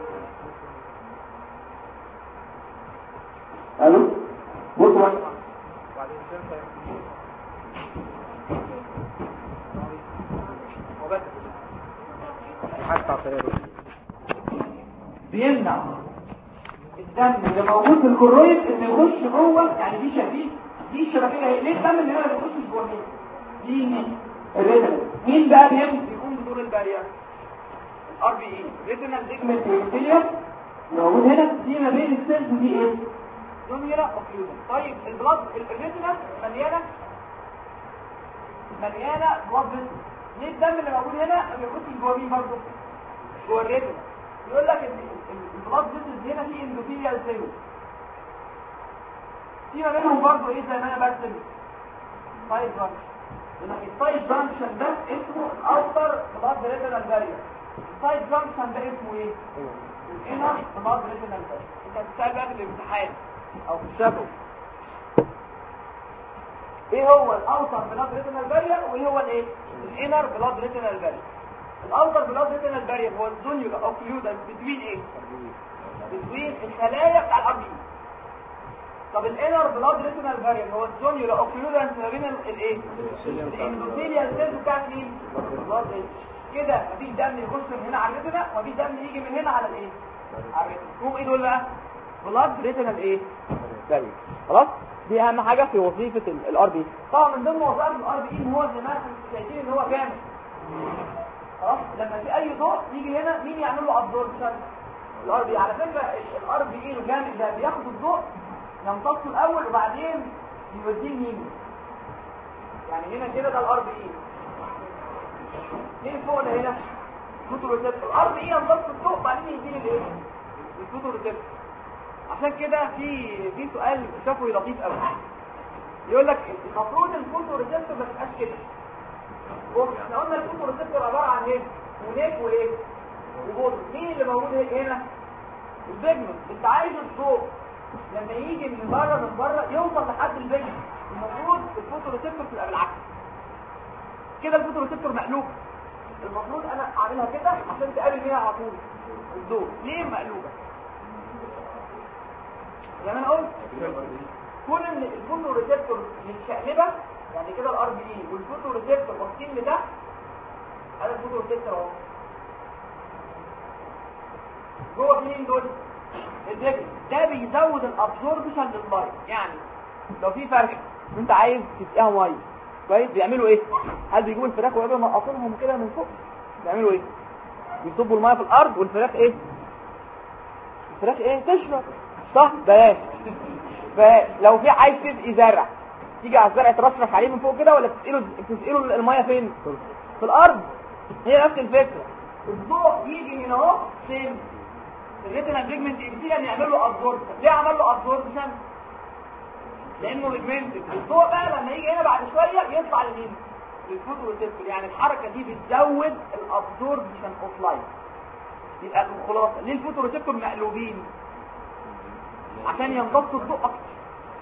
الو بصوا بعدين شايف هو بس حتى عطيه بيمنع الدم اللي موجود في الكرويد انه يخش جوه. يعني دي شبيه دي الشبكيه. ليه الدم اللي هنا ما بيخشش جوه مين؟ دي مين؟ الريتنا. مين بقى بيقوم بيقوم بدور البارير؟ الار بي اي. ريتنال ليجمنت بيكتيريا موجود هنا. دي ما بين السيلز دي ايه؟ زونيرا اوكلوجن. طيب البلاد الريتنا مليانه مليانه بلاد. ليه الدم اللي موجود هنا ما بيخشش جوه مين برضه؟ جوه الريتنا. يقول لك ان البلاد فيسلز هنا في اندوثيليال سيل في ما بينهم برضه ايه زي ما انا برسم سايد جانكشن. السايد جانكشن ده اسمه الاوتر بلاد ريتينال بارير. السايد جانكشن ده اسمه ايه؟ الانر بلاد ريتينال بارير. انت بتسال بقى في الامتحان او في الشفوي ايه هو الاوتر بلاد ريتينال بارير وايه هو الايه؟ الانر بلاد ريتينال بارير. الاوتر بلاد ريتينال بارير هو الزونيولا اوكليودا بتوين ايه؟ بتوين الخلايا بتاع الار بي اي. طب الانر بلاد ريتينال بارير هو الزونيولا اوكليودا ما بين الايه؟ الاندوثيليال سيلز بتاعت مين؟ البلاد. كده مفيش دم يخش من هنا على الريتنا ومفيش دم يجي من هنا على الايه؟ على الريتنا. هم ايه دول بقى؟ بلاد ريتينال ايه؟ بارير. خلاص؟ دي اهم حاجه في وظيفه الار بي. طبعا من ضمن وظائف الار بي ان هو زي ما احنا شايفين ان هو كامل. خلاص؟ لما في اي ضوء يجي هنا مين يعمل له ابزوربشن؟ الار بي. على فكره الار بي اي الجامد ده بياخد الضوء يمتصه الاول وبعدين يوديه لمين؟ يعني هنا كده ده الار بي اي. مين فوق ده هنا؟ الفوتوريسبتور. الار بي اي يمتص الضوء وبعدين يديه للايه؟ الفوتوريسبتور. عشان كده في في سؤال شفوي لطيف قوي يقول لك المفروض الفوتوريسبتور ما تبقاش كده. احنا قلنا الفوتوريسبتور عباره عن ايه؟ هناك وايه؟ وبوز. مين اللي موجود هنا؟ البيجمنت. انت عايز الضوء لما يجي من بره من بره يوصل لحد البيجمنت. المفروض الفوتوريسبتور تبقى بالعكس كده. الفوتوريسبتور مقلوب. المفروض انا اعملها كده عشان تقابل بيها على طول الضوء. ليه مقلوبه؟ زي ما انا قلت كون ان الفوتو ريسبتور متشقلبه، يعني كده الار بي اي والفوتو ريسبتور باصين لتحت. هذا الفوتو ريسبتور اهو جوه مين دول؟ الدبل ده بيزود الابزوربشن للميه. يعني لو في فرخه انت عايز تسقيها ميه كويس، بيعملوا ايه؟ هل بيجيبوا الفراخ ويقعدوا منقطينهم كده من فوق؟ بيعملوا ايه؟ بيصبوا الميه في الارض والفراخ ايه؟ الفراخ ايه؟ تشرب، صح؟ بلاش. فلو في عايز تسقي زرع، تيجي على الزرع ترشرش عليه من فوق كده، ولا تسقيله تسقيله الميه فين؟ في الارض. هي نفس الفكره. الضوء يجي هنا اهو فين؟ الريتنا بيجمنت ابتدى يعمل له ابزوربشن. ليه عمل له ابزوربشن؟ لانه بيجمنتد. الضوء بقى لما يجي هنا بعد شويه يطلع لمين؟ للفوتو ريسبتور. يعني الحركه دي بتزود الابزوربشن اوف لايت. يبقى الخلاصه ليه الفوتو ريسبتور مقلوبين؟ عشان يمتص الضوء اكتر،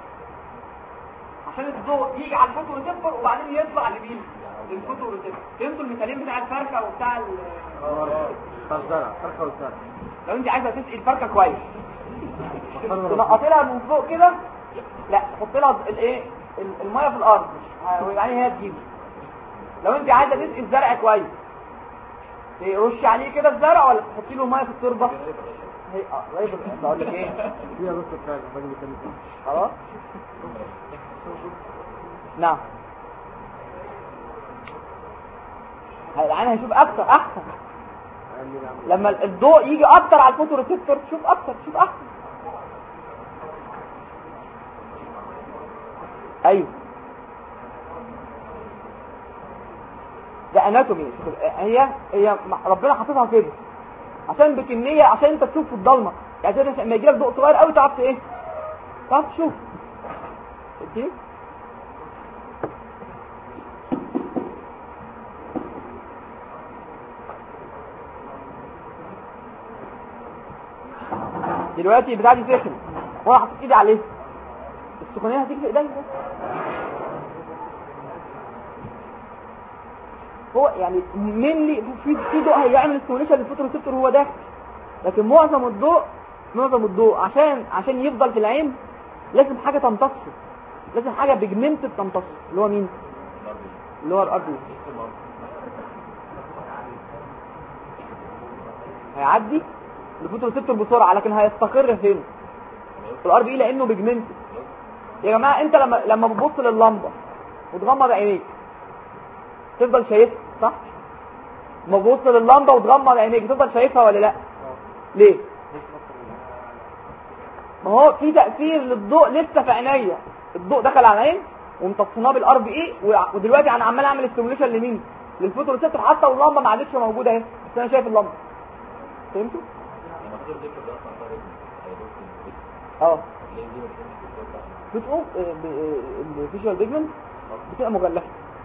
عشان الضوء يجي على الفوتو ريسبتور وبعدين يطلع لمين؟ للفوتو ريسبتور. فهمتوا المثالين بتاع الفرخه وبتاع الزرع فرخه والزرع. لو انت عايزه تسقي الفرخه كويس تنقطي لها من فوق كده، لا تحط لها الايه الميه في الارض ويعني هي تجيب. لو انت عايزه تسقي الزرع كويس ترش عليه كده الزرع، ولا تحطي له ميه في التربه؟ هي اه طيب بقول لك ايه فيها بس بتاعك الراجل الثاني خلاص. نعم العين هيشوف اكتر احسن لما الضوء يجي اكتر على الفوتو ريسبتور، تشوف اكتر تشوف احسن. ايوه ده اناتومي. هي هي ربنا حاططها كده عشان بكميه، عشان انت تشوف في الضلمه. يعني لما يجي لك ضوء صغير قوي تعرف ايه؟ تعرف تشوف. اوكي دلوقتي بتاع دي سخن وانا حطيت ايدي عليه، السخونيه هتيجي في ايدي. هو يعني مين في في ضوء هيعمل ستيميوليشن للفوتو ريسبتور هو ده، لكن معظم الضوء معظم الضوء عشان عشان يفضل في العين لازم حاجه تمتصه، لازم حاجه بيجمنتد تمتصه. اللي هو مين؟ اللي هو الار بي. هيعدي الفوتو ريسبتور بسرعه، لكن هيستقر فين؟ في الار بي، لانه بيجمنتد. يا جماعه انت لما لما بتبص لللمبه وتغمض عينيك تفضل شايفها، صح؟ لما تبص لللمبه وتغمض عينيك تفضل شايفها ولا لا؟ ليه؟ ما هو في تاثير للضوء لسه في عينيا. الضوء دخل على العين وامتصيناه بالار بي اي، ودلوقتي انا عمال اعمل ستيميوليشن لمين؟ للفوتو ريسبتور، حتى واللمبه ما عادتش موجوده اهي، بس انا شايف اللمبه. فهمتوا؟ اه بتقوم الفيجوال بيجمنت بتبقى مغلفه.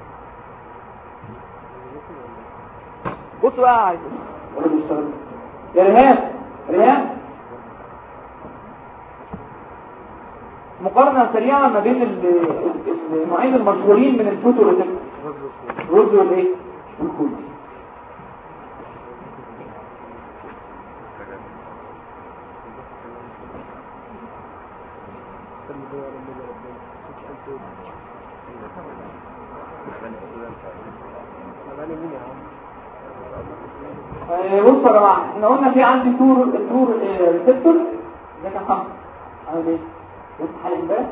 بصوا بقى عايز يا ريهام ريهام مقارنه سريعه ما بين النوعين المشهورين من الفوتو ريسبتور، الرز والايه والكول. بصوا يا جماعه احنا قلنا في عندي تور تور ريسبتور ده كان خمسه. عامل ايه؟ بص حاله امبارح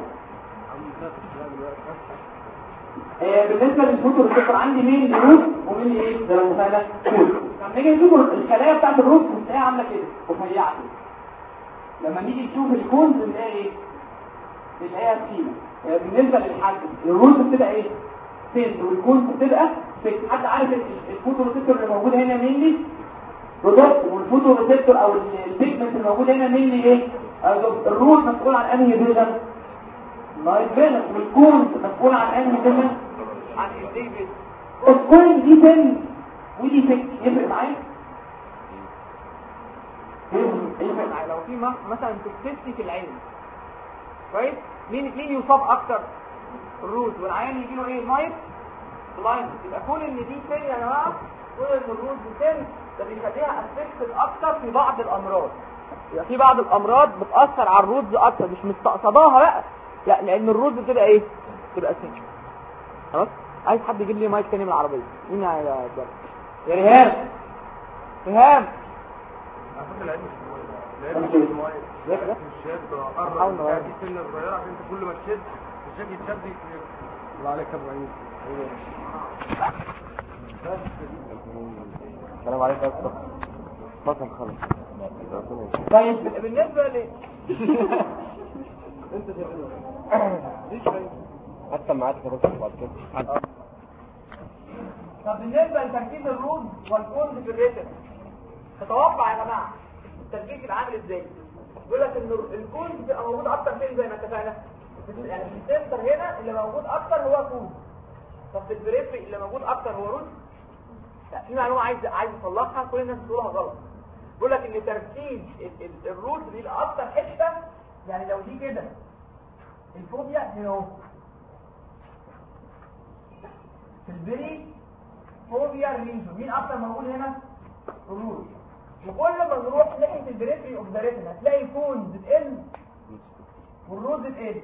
بالنسبه للفوتو ريسبتور عندي مين روت ومين ايه ده المثلث كول. لما نيجي نشوف الخلايا بتاعت الروت بتلاقيها عامله كده رفيعه كده. لما نيجي نشوف الكون بنلاقي ايه؟ بنلاقيها تخينه. بالنسبه للحجم الروت بتبقى ايه؟ سن والكون بتبقى فيك. حد عارف الفوتو ريسبتور اللي موجود هنا مين؟ روتوت. والفوتو ريسبتور او البيجمنت الموجود هنا مين ايه؟ الروت مسؤول عن انهي فيجن؟ لايت فيجن. والكون مسؤول عن انهي فيجن؟ عن الديفيد. الكون دي سن ودي فيك. يفرق معايا؟ يفرق معايا لو في مثلا توكسيستي في العين كويس، مين مين يصاب اكتر؟ الروت. والعيان يجي له ايه؟ نايت بلايند. يبقى كون ان دي سن يا جماعه، كون ان الروت دي سن ده بيخليها افكتد اكتر في بعض الامراض. يبقى في بعض الامراض بتاثر على الرودز اكتر، مش مستقصداها بقى، لا لان الرودز بتبقى ايه؟ بتبقى سن. خلاص. عايز حد يجيب لي مايك تاني من العربيه. مين يا جدع؟ يا ريهام. ريهام هاخد العلم شويه لان المايه لكن الشد قرب دي سنه صغيره عشان انت كل ما تشد الشد يتشد. الله عليك يا ابراهيم. السلام عليكم يا اسطى. فصل خلاص. طيب بالنسبه ل انت شايف حتى معاك يا دكتور بعد كده. طب بالنسبه لتركيز الرود والكونز في الريتم، تتوقع يا جماعه التركيز يبقى عامل ازاي؟ بيقول لك ان الكونز بيبقى موجود اكتر فين زي ما اتفقنا؟ يعني في السنتر هنا اللي موجود اكتر هو كونز. طب في البريفري اللي موجود اكتر هو رود؟ لا، في معلومه عايز عايز اصلحها، كل الناس بتقولها غلط. بيقول لك ان تركيز الرود بيبقى اكتر حته، يعني لو دي كده الفوبيا هنا اهو في البري فوبيا رينجو، مين اكتر موجود هنا؟ الرود. وكل ما نروح ناحيه البريفري اوف ذا ريتنا هتلاقي الكونز بتقل والرود بتقل.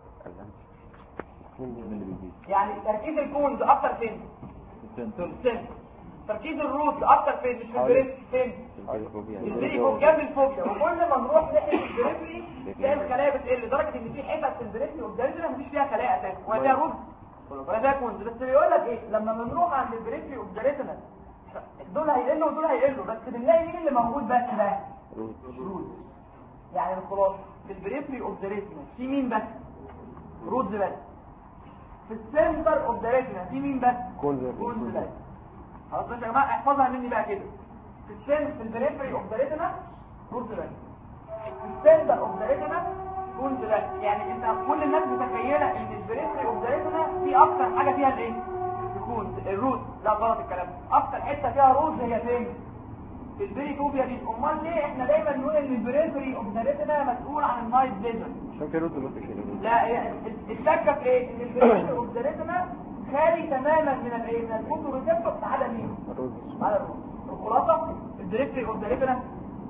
يعني تركيز الكونز اكتر فين؟ في السن. تركيز الروت اكتر فين؟ مش في البريفري، فين؟ البريفري فوق جنب الفوبيا. وكل ما نروح ناحيه البريفري تلاقي الخلايا بتقل لدرجه ان في حتت في البريفري اوف ذا ريتنا مفيش فيها خلايا اساسا ولا فيها روت ولا فيها كونز. بس بيقول لك ايه؟ لما بنروح عند البريفري اوف ذا ريتنا دول هيقلوا ودول هيقلوا، بس بنلاقي مين اللي موجود بس بقى؟ روت. يعني الخلاصه في البريفري اوف ذا ريتنا في مين بس؟ روت بس. في السنتر اوف ذا ريتنا في مين بس؟ كونز بس. خلاص يا جماعه احفظها مني بقى كده. في السن في البريفري اوف ذا ريتنا روت بس. في السنتر اوف ذا ريتنا كونز بس. يعني انت كل الناس متخيله ان البريفري اوف ذا ريتنا في اكتر حاجه فيها الايه؟ الكونز، الروت. لا غلط الكلام ده. اكتر حته فيها روت هي فين؟ في البري فوبيا دي. امال ليه احنا دايما نقول ان البريفري اوف ذا ريتنا مسؤول عن النايت فيجن؟ عشان كده روت بس كده. لا هي الشكه في ايه؟ ان البريفري اوف ذا ريتنا خالي تماما من الايه؟ من الفوتو ريسبتور ما عدا مين؟ ما عدا الروت. الخلاصه البريفري اوف ذا ريتنا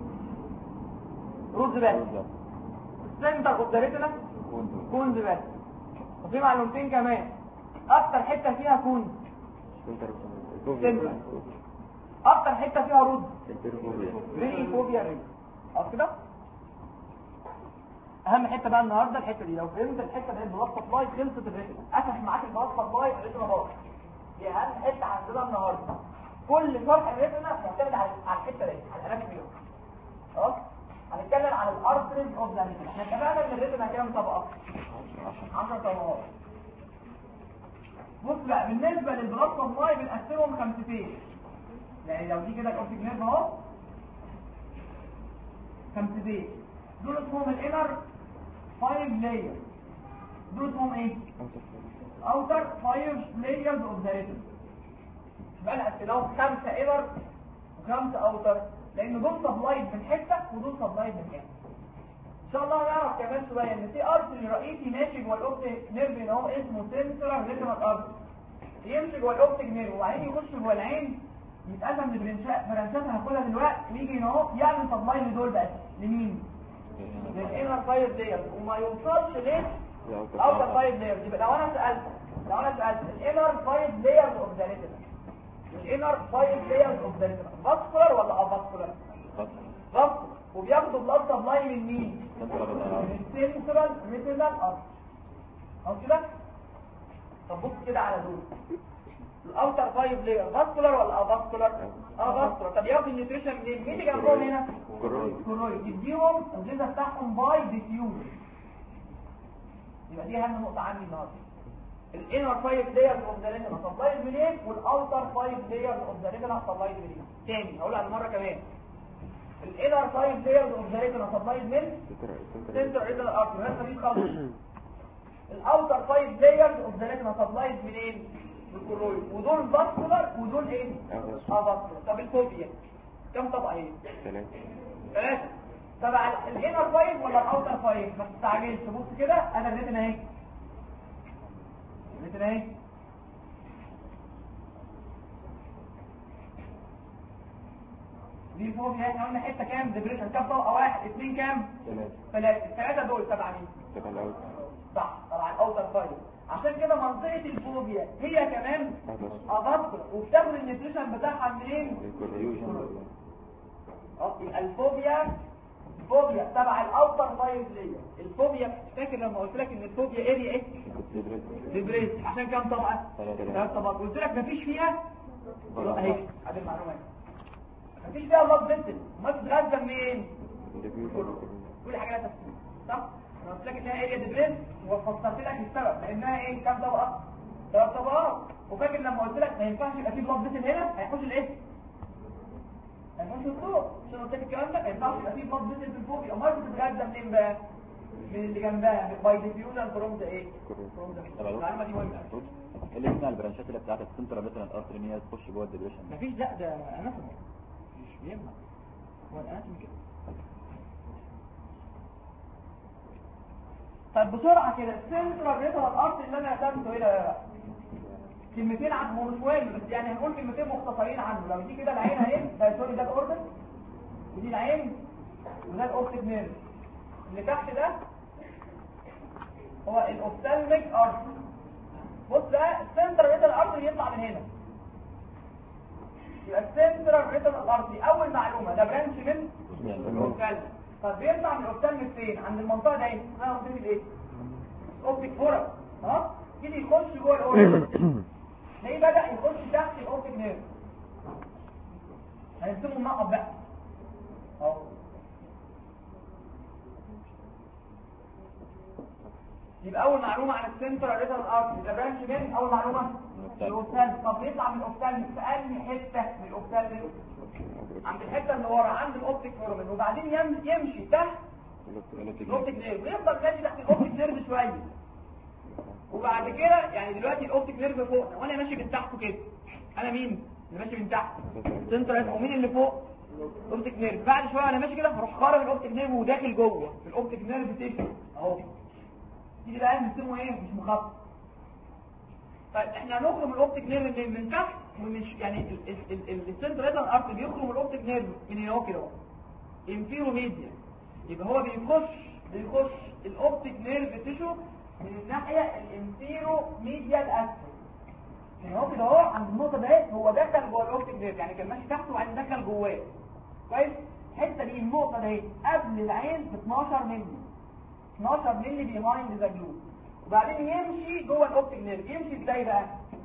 روت بس. السنتر اوف ذا ريتنا كونز بس. وفي معلومتين كمان، اكتر حته فيها كونز سنتر، اكتر حته فيها رود بري فوبيا رينج. خلاص كده. اهم حته بقى النهارده الحته دي، لو فهمت الحته دي البلاد سبلاي خلصت الريتنا. قفش معاك البلاد سبلاي الريتنا باظ. دي اهم حته عندنا النهارده. كل شرح الريتنا معتمد على على الحته دي، على الاناتومي. خلاص. هنتكلم عن الارتريز اوف ذا ريتنا. احنا اتفقنا ان الريتنا كام طبقه؟ عشر طبقات. بص بقى بالنسبه للبلاد سبلاي بنقسمهم خمستين. يعني لو دي كده الاوبتيك نيرف اهو خمستين، دول اسمهم الانر فايف لاير. دول اسمهم ايه؟ اوتر فايف لايرز اوف ذا ريتنا. يبقى نقسمهم خمسه انر وخمسه اوتر، لان دول سبلايد من حته ودول سبلايد من حته. ان شاء الله نعرف كمان شويه ان في ارتري رئيسي ماشي جوه الاوبتيك نيرف اللي هو اسمه سنترال ريتينال ارتري، يمشي جوه الاوبتيك نيرف وبعدين يخش جوه العين، يتقسم لبرانشات برانشات هناخدها دلوقتي، ويجي هنا اهو يعمل سبلاي لدول بس. لمين؟ للانر فايف لايرز، وما يوصلش ليه اوتر فايف لايرز. يبقى لو انا سالت لو انا سالت الانر فايف لايرز اوف ذا ريتنا، الانر فايف لايرز اوف ذا ريتنا فاسكولار ولا افاسكولار؟ فاسكولار. وبياخدوا بلاد سبلاي من مين؟ من السنترال ريتينال ارتري. اهو كده. طب بص كده على دول، الاوتر فايف لاير فاسكولار ولا افاسكولار؟ اه فاسكولار. طب ياخد النيوتريشن منين؟ مين اللي جنبهم هنا؟ كورويد. يديهم الغذاء بتاعهم باي ديفيوجن. يبقى دي اهم نقطه عندي النهارده. الانر فايف لايرز اوف ذا ريتنا سبلايد منين، والاوتر فايف لايرز اوف ذا ريتنا سبلايد منين. تاني هقولها المره كمان. الانر فايف لايرز اوف ذا ريتنا سبلايد من سنتر ريتينال ارتري، هنا دي خالص. الاوتر فايف لايرز اوف ذا ريتنا سبلايد منين؟ بالكورويد. ودول فاسكولار ودول ايه؟ افاسكولار. طب الفوبيا كم طبقه ايه؟ ثلاثه. ثلاثه. تبع الانر فايف ولا الاوتر فايف؟ ما تستعجلش. بص كده انا الريتنا اهي، الريتنا اهي دي فوبيا احنا قلنا حته كام ديبريشن كام طبقه واحد اثنين كام ثلاثة ثلاثه الثلاثه دول تبع مين تبع الأول صح طبعا اوتر سايد عشان كده منطقه الفوبيا هي كمان ابطر وبتاخد النيوتريشن بتاعها منين اه يبقى الفوبيا الفوبيا تبع الاوتر سايد ليا الفوبيا فاكر لما قلت لك ان الفوبيا اريا ايه ديبريس عشان كام طبقه ثلاث طبقات قلت لك مفيش فيها اهي ادي المعلومات مفيش فيها بلاد فيسل ما تتغذى منين كل حاجه لها تفسير صح انا قلت لك انها اريا ديبريس وفسرت لك السبب لانها ايه كام طبقه ثلاث طبقات وفاكر لما قلت لك ما ينفعش يبقى في بلاد فيسل هنا هيخش الايه هيخش الضوء عشان قلت لك الكلام ده ما ينفعش يبقى في بلاد فيسل في الفوبيا امال بتتغذى منين بقى من اللي جنبها باي ديفيوجن فروم ذا ايه فروم ذا المعلومه دي مهمه اللي اسمها البرانشات اللي بتاعت السنتر مثلا الارتر ان هي تخش جوه الديبريشن مفيش لا ده اناتومي مش بيهمك هو الاناتومي كده طيب بسرعه كده السنترال ريتال الارتر اللي انا رسمته هنا كلمتين عنه هو مش مهم بس يعني هنقول كلمتين مختصرين عنه لو دي كده العين اهي ده سوري ده الاوربت ودي العين وده الاوبتيك نيرف اللي تحت ده هو الاوفتالميك ارتر بص ده السنترال ريتال ارتري يطلع من هنا يبقى السنترال ريتال ارتري اول معلومه ده برانش من الاوفتالميك طب بيطلع من الاوفتالميك فين عند المنطقه دي اسمها منطقه الايه الاوبتيك فورم ها يجي يخش جوه الاوربت ليه بدا يخش تحت الاوبتيك نيرف هنسميه النقط بقى اهو يبقى اول معلومه عن السنترال ريتال ارتري ده برانش من اول معلومه الاوفتالميك طب بيطلع من الاوفتالميك في انهي حته من الاوفتالميك عند الحته اللي ورا عند الاوبتيك فورمن وبعدين يمشي تحت الاوبتيك نيرف ويفضل ماشي تحت الاوبتيك نيرف شويه وبعد كده يعني دلوقتي الاوبتيك نيرف فوق وانا ماشي من تحته كده انا مين اللي ماشي من تحت سنترال ومين اللي فوق الاوبتيك نيرف بعد شويه انا ماشي كده هروح خارج الاوبتيك نيرف وداخل جوه في الاوبتيك نيرف تيجي اهو دي بقى بنسموه ايه مش مخطط طيب احنا هنخرج من الاوبتيك نيرف من, من تحت ومش يعني السنترال ريتال ارتري بيخرج من الاوبتيك نيرف من هنا اهو كده انفيرو ميديا يبقى هو بيخش بيخش الاوبتيك نيرف تيشو من الناحيه الانفيرو ميديا الاسفل يعني هو كده اهو عند النقطه دي هو دخل جوه الاوبتيك نيرف يعني كان ماشي تحته وبعدين دخل جواه كويس الحته دي النقطه دي قبل العين ب اتناشر مللي اتناشر مللي بيهايند ذا جلو وبعدين يمشي جوه الاوبتيك نيرف يمشي ازاي بقى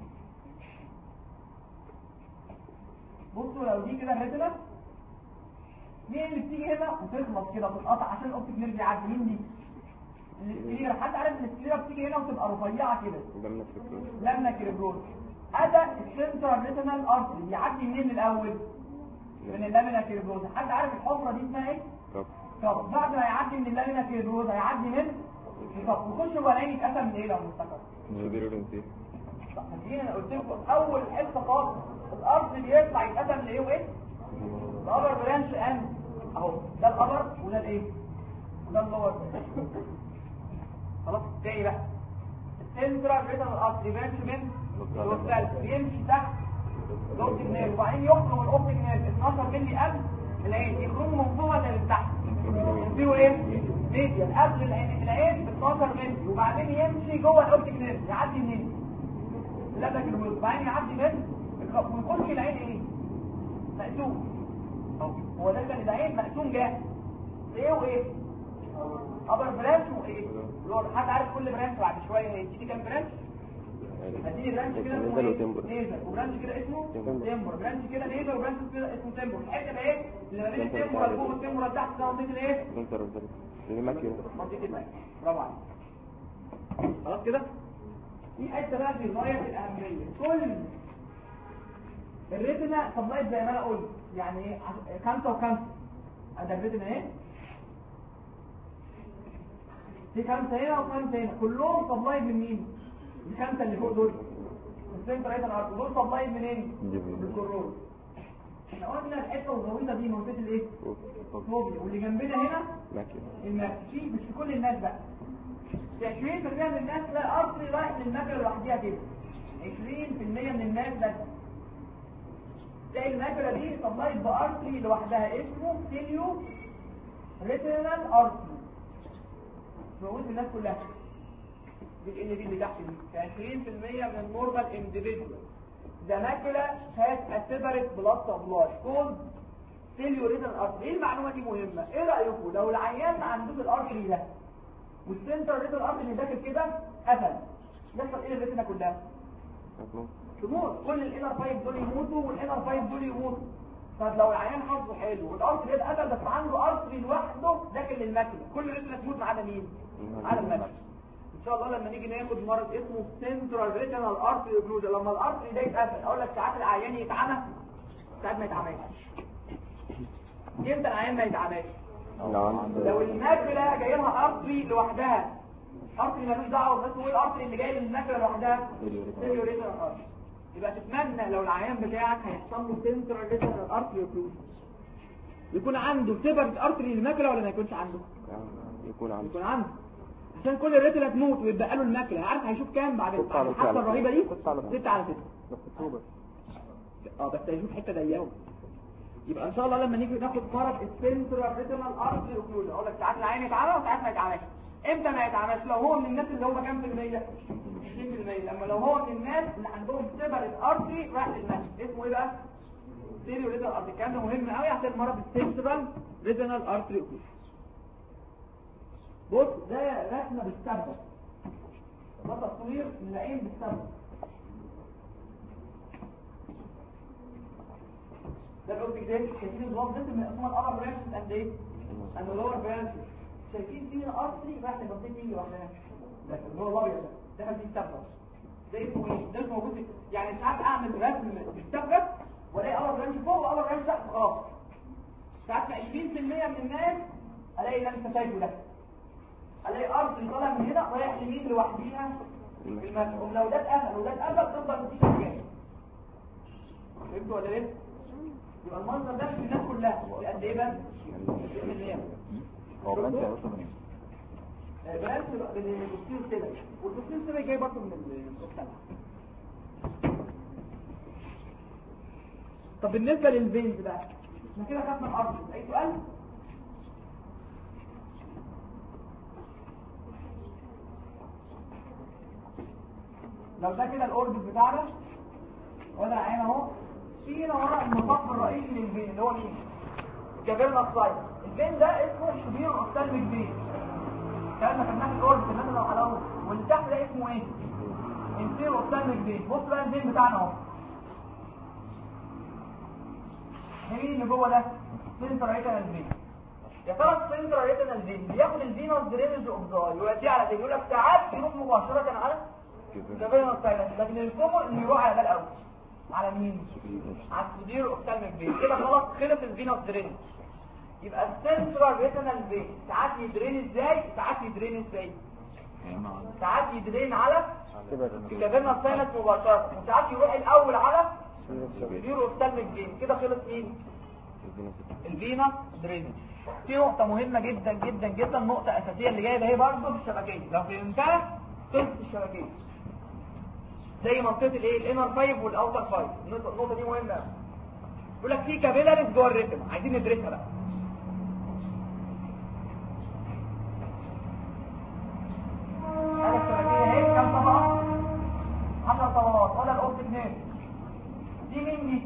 بصوا لو دي كده الريتنا مين اللي بتيجي هنا وتخلص كده بتقطع عشان الاوبتيك نيرف يعدي مين دي السكليرا حد عارف ان السكليرا بتيجي هنا وتبقى رفيعه كده لمنا كريبروز هذا السنترال ريتينال ارتري يعدي منين الاول من اللامينا كريبروز حد عارف الحفره دي اسمها ايه طب بعد ما يعدي من اللامينا كريبروز هيعدي من طب وخش جوه العين يتقسم من ايه لو مفتكر طب انا قلت لكم اول حته خالص الارض بيطلع يتقسم لايه وايه الابر برانش ان اهو ده الابر وده الايه وده اللور خلاص تاني بقى السنترال ريتال ارتري برانش من الاوفتالميك بيمشي تحت الاوبتيك نيرف وبعدين يخرج من الاوبتيك نيرف اتناشر مللي قبل العين يخرجوا من فوق ولا من تحت يديروا ايه ميديا قبل العين العين ب اتناشر مللي وبعدين يمشي جوه الاوبتيك نيرف يعدي منين لا ده كده وبعدين يعدي من ويخش العين ايه مقسوم هو ده كان العين مقسوم جاهز ايه وايه ابر برانش وايه لور حد عارف كل برانش بعد شويه هيديني كام برانش هديني برانش كده اسمه نيزل وبرانش كده اسمه تمبر برانش كده نيزل وبرانش كده اسمه تمبر الحته ده ايه اللي ما بين التمبر اللي فوق التمبر اللي تحت ده منطقه الايه منطقه الماكيولا برافو عليك خلاص كده في حته بقى في غايه الاهميه كل الريتنا سبلايت زي ما انا قلت يعني خمسة وخمسة ادي الريتنا اهي في خمسة هنا وخمسة هنا كلهم سبلايت من مين؟ الخمسة اللي فوق دول السنتر ريتنا الارض دول سبلايت منين؟ من الكورول احنا قلنا الحته الغويطه دي منطقه الايه؟ فوبيا واللي جنبنا هنا الماكي مش في كل الناس بقى في عشرين بالمية من الناس لا الارض رايح للماكي لوحديها كده عشرين بالمية من الناس بس تلاقي الماكله دي سبلايد بارتري لوحدها اسمه سيليو ريتينال ارتري موجود في الناس كلها. دي ال بي اللي تحت دي عشرين في المية من النورمال انديفيدوال ده ماكله هاز اسيبريت بلاد سبلاي كولد سيليو ريتينال ارتري. ايه المعلومه دي مهمه؟ ايه رايكم لو العيان عنده الارتري ده والسنتر ريتينال ارتري اللي داخل كده قفل يحصل ايه الريتنا كلها؟ تموت. كل الانر فايف دول يموتوا والانر فايف دول يموتوا. طب لو العيان حظه حلو والارتري ده قفل بس عنده ارتري لوحده داخل الماكله كل الريتنا تموت ما عدا مين؟ على الماكله. ان شاء الله لما نيجي ناخد مرض اسمه سنترال ريتينال ارتري اوكلوجن لما الارتري ده يتقفل اقول لك ساعات العيان يتعمى ساعات ما يتعماش. امتى العيان ما يتعماش؟ لو الماكله جاي لها ارتري لوحدها ارتري مالوش دعوه بس هو الارتري اللي جاي للماكله لوحدها سيليو ريتينال ارتري. يبقى تتمنى لو العيان بتاعك هيحصل له سنترال ريتينال ارتري اوكلوجن يكون عنده سيبرت ارتري للماكله ولا ما يكونش عنده؟ يكون عنده يكون عنده عشان كل الريتنا تموت ويبقى له الماكله. عارف هيشوف كام بعد الحادثه الرهيبه دي؟ ستة على ستة بس اه بس هيشوف حته ضيقه. يبقى ان شاء الله لما نيجي ناخد مرض السنترال ريتينال ارتري اوكلوجن اقول لك ساعات العين يتعمى وساعات ما يتعماش. امتى ما يتعماش؟ لو هو من الناس اللي هم كام في المية؟ عشرين في المية. لما لو هو من الناس اللي عندهم سيبرت ارتري رايح للماكله اسمه ايه بقى؟ سيليو ريتينال ارتري. الكلام ده مهم قوي عشان مرض السنترال ريتينال ارتري اوكلوجن. بص ده رسمه بالسبب ده تصوير للعين بالسبب. ده الاوبجكت ده شايفين النظام ده من اسمها الابر برانشز قد ايه؟ اند لور برانشز. شايفين فيه ارتري راح لمنطقه مين لوحدها؟ ده اللي هو الابيض ده دخل فيه السبب. ده اسمه ايه؟ ده موجود يعني ساعات اعمل رسم بالسبب والاقي ابر برانش فوق وابر برانش تحت خلاص. ساعات عشرين في المية من الناس الاقي اللي انت شايفه ده الاقي ارض طالع من هنا رايح يمين لوحديها في المسح. لو ده اتقفل وده اتقفل تفضل مفيش مكان. فهمتوا ولا لسه؟ يبقى المنظر ده في الناس كلها قد ايه بس؟ هو برانش هيوصل منين؟ برانش من الدكتور سيبا والدكتور سيبا جاي برضه من المجتمع. طب بالنسبه للفينز بقى احنا كده خدنا الارض. اي سؤال؟ لو ده كده الاوربت بتاعنا ولا عين اهو فينا ورا المصف الرئيسي للفين اللي هو مين؟ كافيرنا سلايد. الفين ده اسمه شبير اوفتالميك فين. الكلام ده خدناه في الاوربت اللي انا لو حلوه واللي تحت ده اسمه ايه؟ انفيرو اوفتالميك فين. بص بقى الفين بتاعنا اهو مين اللي جوه ده؟ سنتر ريتينال فين. يا ترى السنتر ريتينال فين بياخد الفينوس درينج اوف ذا يوديه على فين؟ يقول لك ساعات يروح مباشره على كافيرنا سلايد لكن الكومن اللي يروح على ده الاول على مين؟ على السودير اوفتالميك فين. كده خلاص خلص الفينوس درينج. يبقى السنترال ريتينال فين ساعات يدرين ازاي؟ ساعات يدرين ازاي؟ ساعات يدرين على كافيرنا سلايد مباشره وساعات يروح الاول على السودير اوفتالميك فين. كده خلص مين؟ الفينوس درينج. في نقطه مهمه جدا جدا جدا نقطه اساسيه اللي جايه ده هي برضه في الشبكيه لو فهمتها تنسى الشبكيه زي منطقه الايه الانر فايف والاوتر فايف. النقطه دي مهمه. يقول لك في كابيلاريز جوه الريتم عايزين ندرسها بقى. هذا الشبكيه اهي كام طبقه؟ عشر طبقات. ولا الاوبت اثنين. دي مين دي؟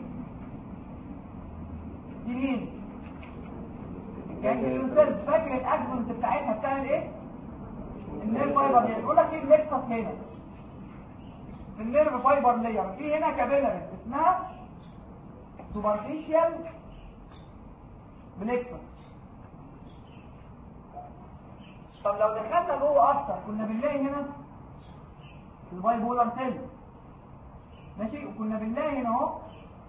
دي مين؟ يعني الانسان فاكر الاكسنت بتاعتها بتعمل ايه؟ النيرف فايبر لير. يقول لك ايه النكسس هنا؟ النيرف فايبر لير في هنا كابيلاريز اسمها سوبرفيشال بليكسس. طب لو دخلنا جوه اكتر كنا بنلاقي هنا الباي بولار سيل ماشي وكنا بنلاقي هنا اهو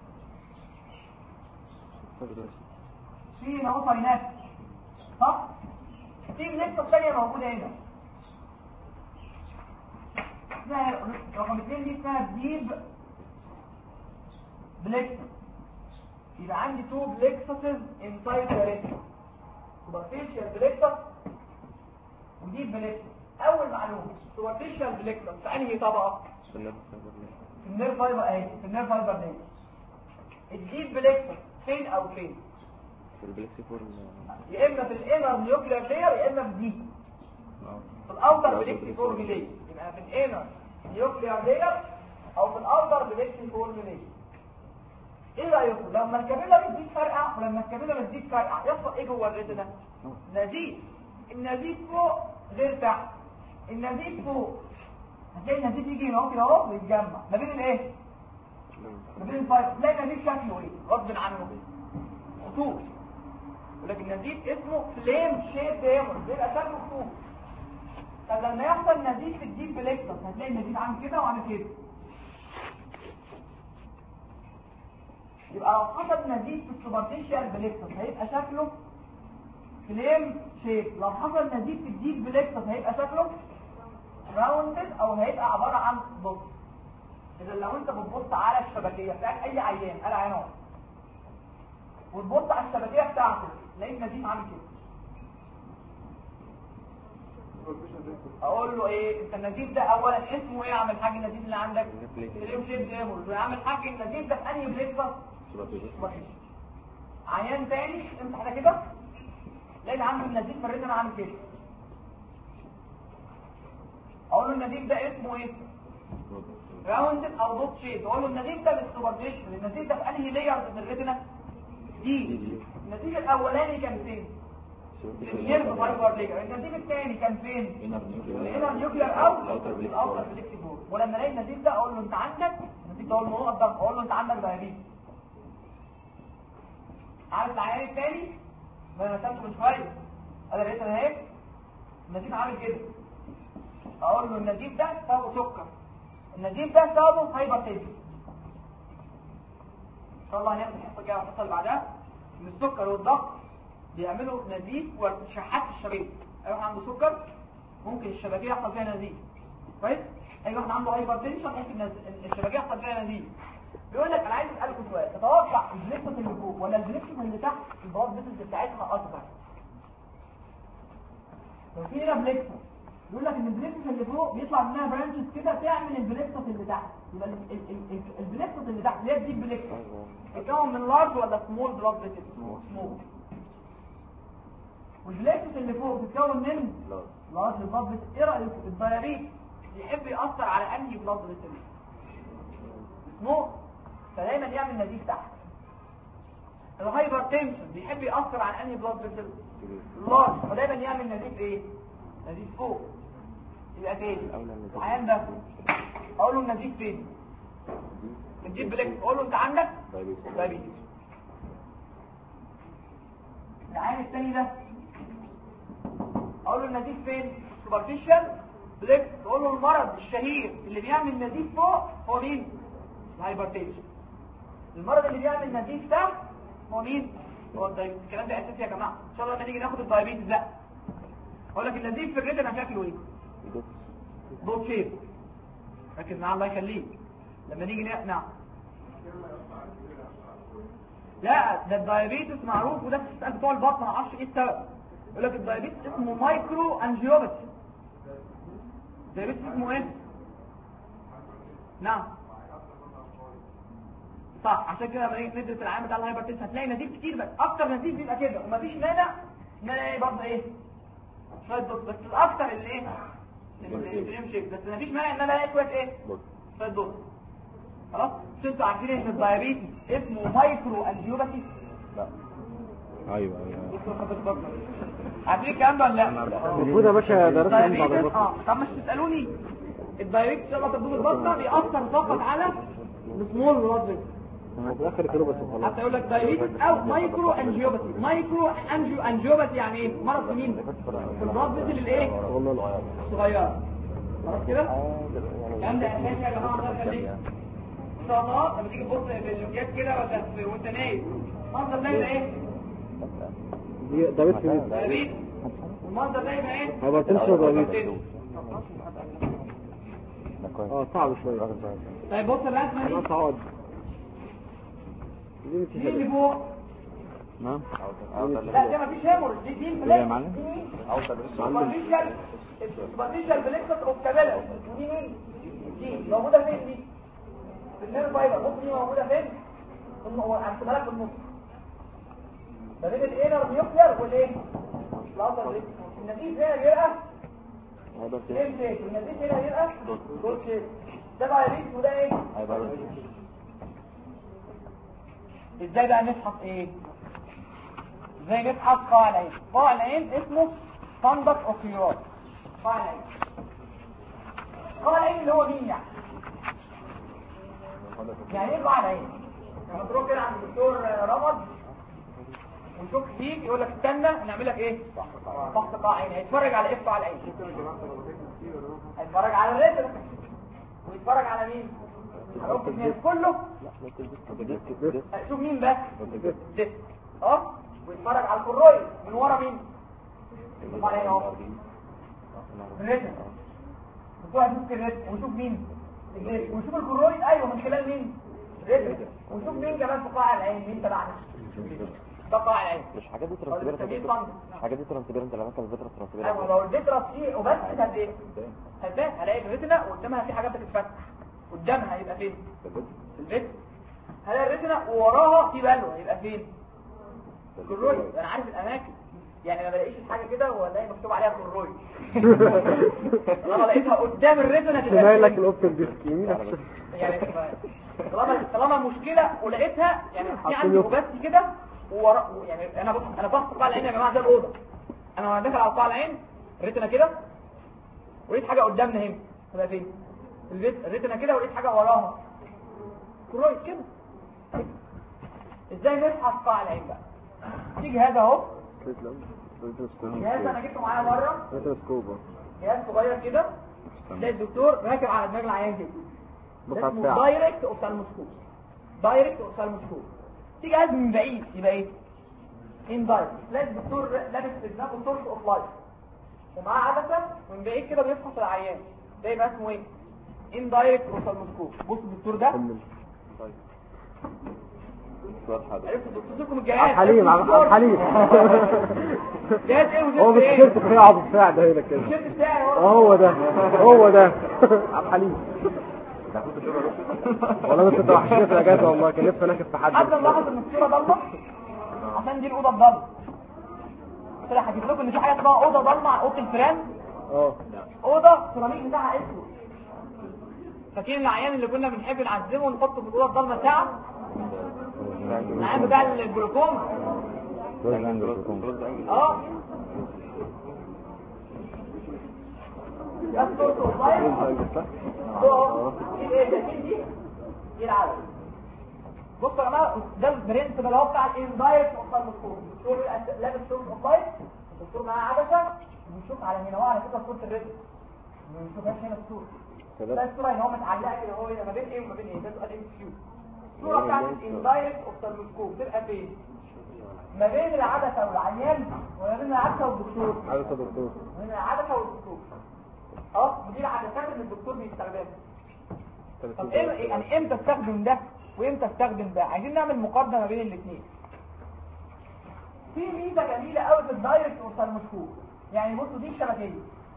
في هنا اهو ساينات صح؟ في بليكسس ثانيه موجوده هنا اسمها رقم اثنين دي اسمها ديب بليكسس. يبقى عندي تو بليكسسز انسايد ذا ريتم سوبرفيشال بليكسس وديب بليكسس. اول معلومه سوبرفيشال بليكسس في انهي طبقه؟ في النيرف فايبر اهي في النيرف فايبر دي الديب بليكسس فين او فين؟ في البلكسيفورم يا اما في الانر نيوكلير لاير يا اما في دي في الاوتر بليكسيفورم لاير. يبقى في الانر نيوكلير لاير او في الاوتر بليكسيفورم لاير. ايه رايكم لما الكابيلا بتزيد فرقع ولما الكابيلا بتزيد فرقع يحصل ايه جوه الريتنا؟ نزيف. النزيف فوق غير تحت. النزيف فوق هتلاقي النزيف يجي هنا كده اهو ويتجمع ما بين الايه؟ ما بين الفايبر. تلاقي النزيف شكله ايه؟ غصب عنه خطوط. ولكن النزيف اسمه فليم شيب دايمر بيبقى شكله خطوط. طب لما يحصل نزيف في الديب بليكسس هتلاقي النزيف عامل كده وعامل كده. يبقى لو حصل نزيف في السوبرفيشال بليكسس هيبقى شكله فليم شيب. لو حصل نزيف في الديب بليكسس هيبقى شكله راوندد او هيبقى عباره عن بص. اذا لو انت بتبص على الشبكيه بتاعت اي عيان قال عيان وتبص على الشبكيه بتاعته تلاقي نزيف عامل كده. اقول له ايه انت النزيف ده اولا اسمه ايه يا عم الحاج؟ النزيف اللي عندك فليم شيب دايمر. يا عم الحاج النزيف ده في انهي بليكسس؟ عيان تاني امسح ده كده لقيت عنده النزيف في الريتنا عامل كده. اقول له النزيف ده اسمه ايه؟ راوندد او دوت شيب. اقول له النزيف ده بالسوبرفيشن. النزيف ده في انهي لايرز في الريتنا؟ دي. النزيف الاولاني كان فين؟ في النيرف فايبر لاير. النزيف الثاني كان فين؟ الانر نيوكلير او الاوتر بليكسيفورم. ولما الاقي النزيف ده اقول له انت عندك النزيف ده اقول له نقط ضغط. اقول له انت عندك دايابيتس. عارف العيان الثاني ما انا رسمته من شويه انا لقيت انا اهي النزيف عامل كده. اقول له النزيف ده سببه سكر. النزيف ده سببه هايبرتنشن. ان شاء الله هناخد الحصه الجايه والحصه اللي بعدها ان السكر والضغط بيعملوا نزيف وشحات في الشرايين. اي واحد عنده سكر ممكن الشبكيه يحصل فيها نزيف كويس. اي واحد عنده هايبرتنشن ممكن الشبكيه يحصل فيها نزيف. بيقول لك انا عايز اسالكم سؤال. تتوقع البليكسس اللي فوق ولا البليكسس اللي تحت البلاد فيسلز بتاعتها اصغر؟ لو في هنا بليكسس يقول لك ان البليكسس اللي فوق بيطلع منها برانشز كده تعمل البليكسس اللي تحت. يبقى البليكسس اللي تحت اللي هي دي بليكسس تتكون من لارج ولا سمول بلاد فيسلز؟ سمول. والبليكسس اللي فوق بتتكون من لارج بلاد فيسلز. ايه رايكم الدايابيت بيحب ياثر على انهي بلاد فيسلز؟ سمول. فدايما يعمل نزيف تحت. الهايبرتنشن بيحب يأثر على انهي بلاد فيسل؟ لارج. فدايما يعمل نزيف ايه؟ نزيف فوق. يبقى تاني العيان ده اقول له النزيف فين؟ الديب بليكس. اقول له انت عندك دايابيتس. العيان الثاني ده اقول له النزيف فين؟ سوبرفيشال بليكس. اقول له المرض الشهير اللي بيعمل نزيف فوق هو مين؟ الهايبرتنشن. المرض اللي بيعمل نزيف تحت هو مين؟ هو الدايابيتس. الكلام ده اساسي يا جماعه. ان شاء الله لما نيجي ناخد الدايابيتس ده اقول لك النزيف في الريتنا شكله ايه؟ دوت شيب. ركز معايا الله يخليك. لما نيجي نعم لا ده الدايابيتس معروف وده بتسال بتوع البطن ما اعرفش ايه السبب. يقول لك الدايابيتس اسمه مايكرو انجيوباثي. الدايابيتس اسمه ايه؟ نعم صح. عشان كده لما نيجي ندرس العام بتاع الهايبرتنشن هتلاقي نزيف كتير بس اكتر نزيف بيبقى كده ومفيش مانع نلاقي برضه ايه شويه دوت. بس الاكتر اللي ايه الفليم شيب. بس مفيش مانع ان انا الاقي شويه ايه شويه دوت. خلاص انتوا عارفين ان الدايابيتس اسمه مايكرو انجيوباثي؟ لا ايوه ايوه عارفين الكلام ده ولا لا؟ المفروض يا باشا درسنا بعد الدايابيتس اه طب مش تسالوني الدايابيتس لما تدوب البطنه بيأثر فقط على السمول بلاد في الاخر كده بس خلاص. حتى يقول لك دايابيتس او مايكرو انجيوباثي. مايكرو انجيو انجيوباثي يعني ايه؟ مرض في مين؟ في البلاد فيسل الايه؟ الصغيره. خلاص كده؟ الكلام ده اساسي يا جماعه. الله يخليك ان شاء الله لما تيجي تبص في اللوجات كده ولا وانت نايم المنظر ده يبقى ايه؟ دي دايابيتس مين؟ دايابيتس. المنظر ده يبقى ايه؟ هايبرتنشن ولا دايابيتس؟ اه صعب شويه. طيب بص الرسمه دي. خلاص اقعد. دي اللي فوق. نعم. لا دي مفيش هيمور. دي دي كده يا معلم. سوبرفيشال سوبرفيشال بليكسس اوف كابيلا. ودي مين؟ دي موجوده فين دي؟ في النيرف فايبر. بص دي موجوده فين؟ هو هرسمها لك بالنص ما بين الانر نيوكلير والايه الاوتر ريتم. النتيجه هنا بيبقى سيم شيب والنتيجه هنا بيبقى دوت شيب. ده بقى ريتم وده ايه؟ ازاي بقى نفحص ايه؟ ازاي نفحص قاع العين؟ قاع العين اسمه فندق اوكيوار. قاع العين قاع العين اللي هو مين يعني؟ يعني ايه قاع العين؟ لما تروح كده عند الدكتور رمض ونشوف فيك يقول لك استنى نعمل لك ايه؟ فحص قاع عين. هيتفرج على ايه في قاع العين؟ هيتفرج على الريتنا ويتفرج على مين؟ على اوك الناس كله. شوف مين بس ديسك اه ويتفرج على الكرويد من ورا مين؟ قاع العين اهو الريتنا وتروح تشوف الريتنا وشوف مين؟ الديسك وشوف الكرويد ايوه من خلال مين؟ الريتنا وشوف مين كمان في قاع العين مين تبعنا؟ ده قاع العين. مش حاجات دي ترانسبيرنت مش حاجات دي ترانسبيرنت لما كان الفيترا ترانسبيرنت. ايوه لو الفيترا فيه وبس هتبقى ايه؟ هتبقى هلاقي الريتنا وقدامها في حاجات بتتفتح قدامها هيبقى فين؟ في الفيترا. هلاقي الريتنا ووراها في بالو هيبقى فين؟ الكرويد. انا عارف الاماكن يعني ما بلاقيش الحاجه كده والاقي مكتوب عليها كرويد. انا لقيتها قدام الريتنا تبقى تلاقي لك الاوبتيك ديسك يمين يعني طالما طالما مشكله ولقيتها يعني في عندي وبس كده وورا يعني انا بص انا بحط قاع العين يا جماعه ده الاوضه. انا وانا داخل على قاع العين ريتنا كده ولقيت حاجه قدامنا هنا تبقى فين؟ البيت ريتنا كده ولقيت حاجه وراها كرويد كده. ازاي نفحص قاع العين بقى؟ تيجي هذا اهو جهاز انا جبته معايا مره ميكروسكوب جهاز صغير كده تلاقي الدكتور راكب على دماغ العيان كده ده اسمه دايركت اوفثالموسكوب. دايركت اوفثالموسكوب تيجي جهاز من بعيد يبقى ايه؟ ان دايركت. تلاقي الدكتور لابس في دماغه سورس اوف لايت ومعاه عدسه من بعيد كده بيفحص العيان ده يبقى اسمه ايه؟ ان دايركت اوفثالموسكوب. بص الدكتور ده عرفت دكتوركم الجهاز حليم عبد حليم جهاز ايه وجهاز هو ايه؟ بالتيشيرت بتاعه عبد الساعد ده هنا كده التيشيرت بتاعي هو ده هو ده عبد حليم والله كنت وحشني في الاجازه والله كان نفسي اناكب في حد. حد ملاحظ ان الصوره ضلمه عشان دي الاوضه الضلمه. طلع حكيت لكم ان في حاجه اسمها اوضه ضلمه على اوضه الفيران. اه اوضه السيراميك بتاعها اسود. فاكرين العيان اللي كنا بنحب نعذبه ونحطه في الاوضه الضلمه ساعه؟ العيان بتاع الجلوكوما اه ده صوته صغير اهو ايه ده دي دي العدد. بصوا يا جماعه ده البرنس اللي هو بتاع الاندايركت اوفثالموسكوب. الدكتور لابس صوره اوفلايت الدكتور معاه عدسه بنشوف على هنا وعلى كده صوره الريتم ما بنشوفهاش هنا الصوره. ده الصوره اللي هو متعلقه كده هو هنا ما بين ايه وما بين ايه ده سؤال ام كيو. الصوره بتاعت الاندايركت اوفثالموسكوب تبقى فين؟ ما بين العدسه والعيان وما بين العدسه والدكتور. عدسه والدكتور ما بين العدسه والدكتور اه ودي العدسات اللي الدكتور بيستخدمها. طب ايه يعني امتى استخدم ده وامتى استخدم ده؟ عايزين نعمل مقارنه ما بين الاثنين. في ميزه جميله قوي في الدايركت اوفثالموسكوب. يعني بصوا دي الشبكيه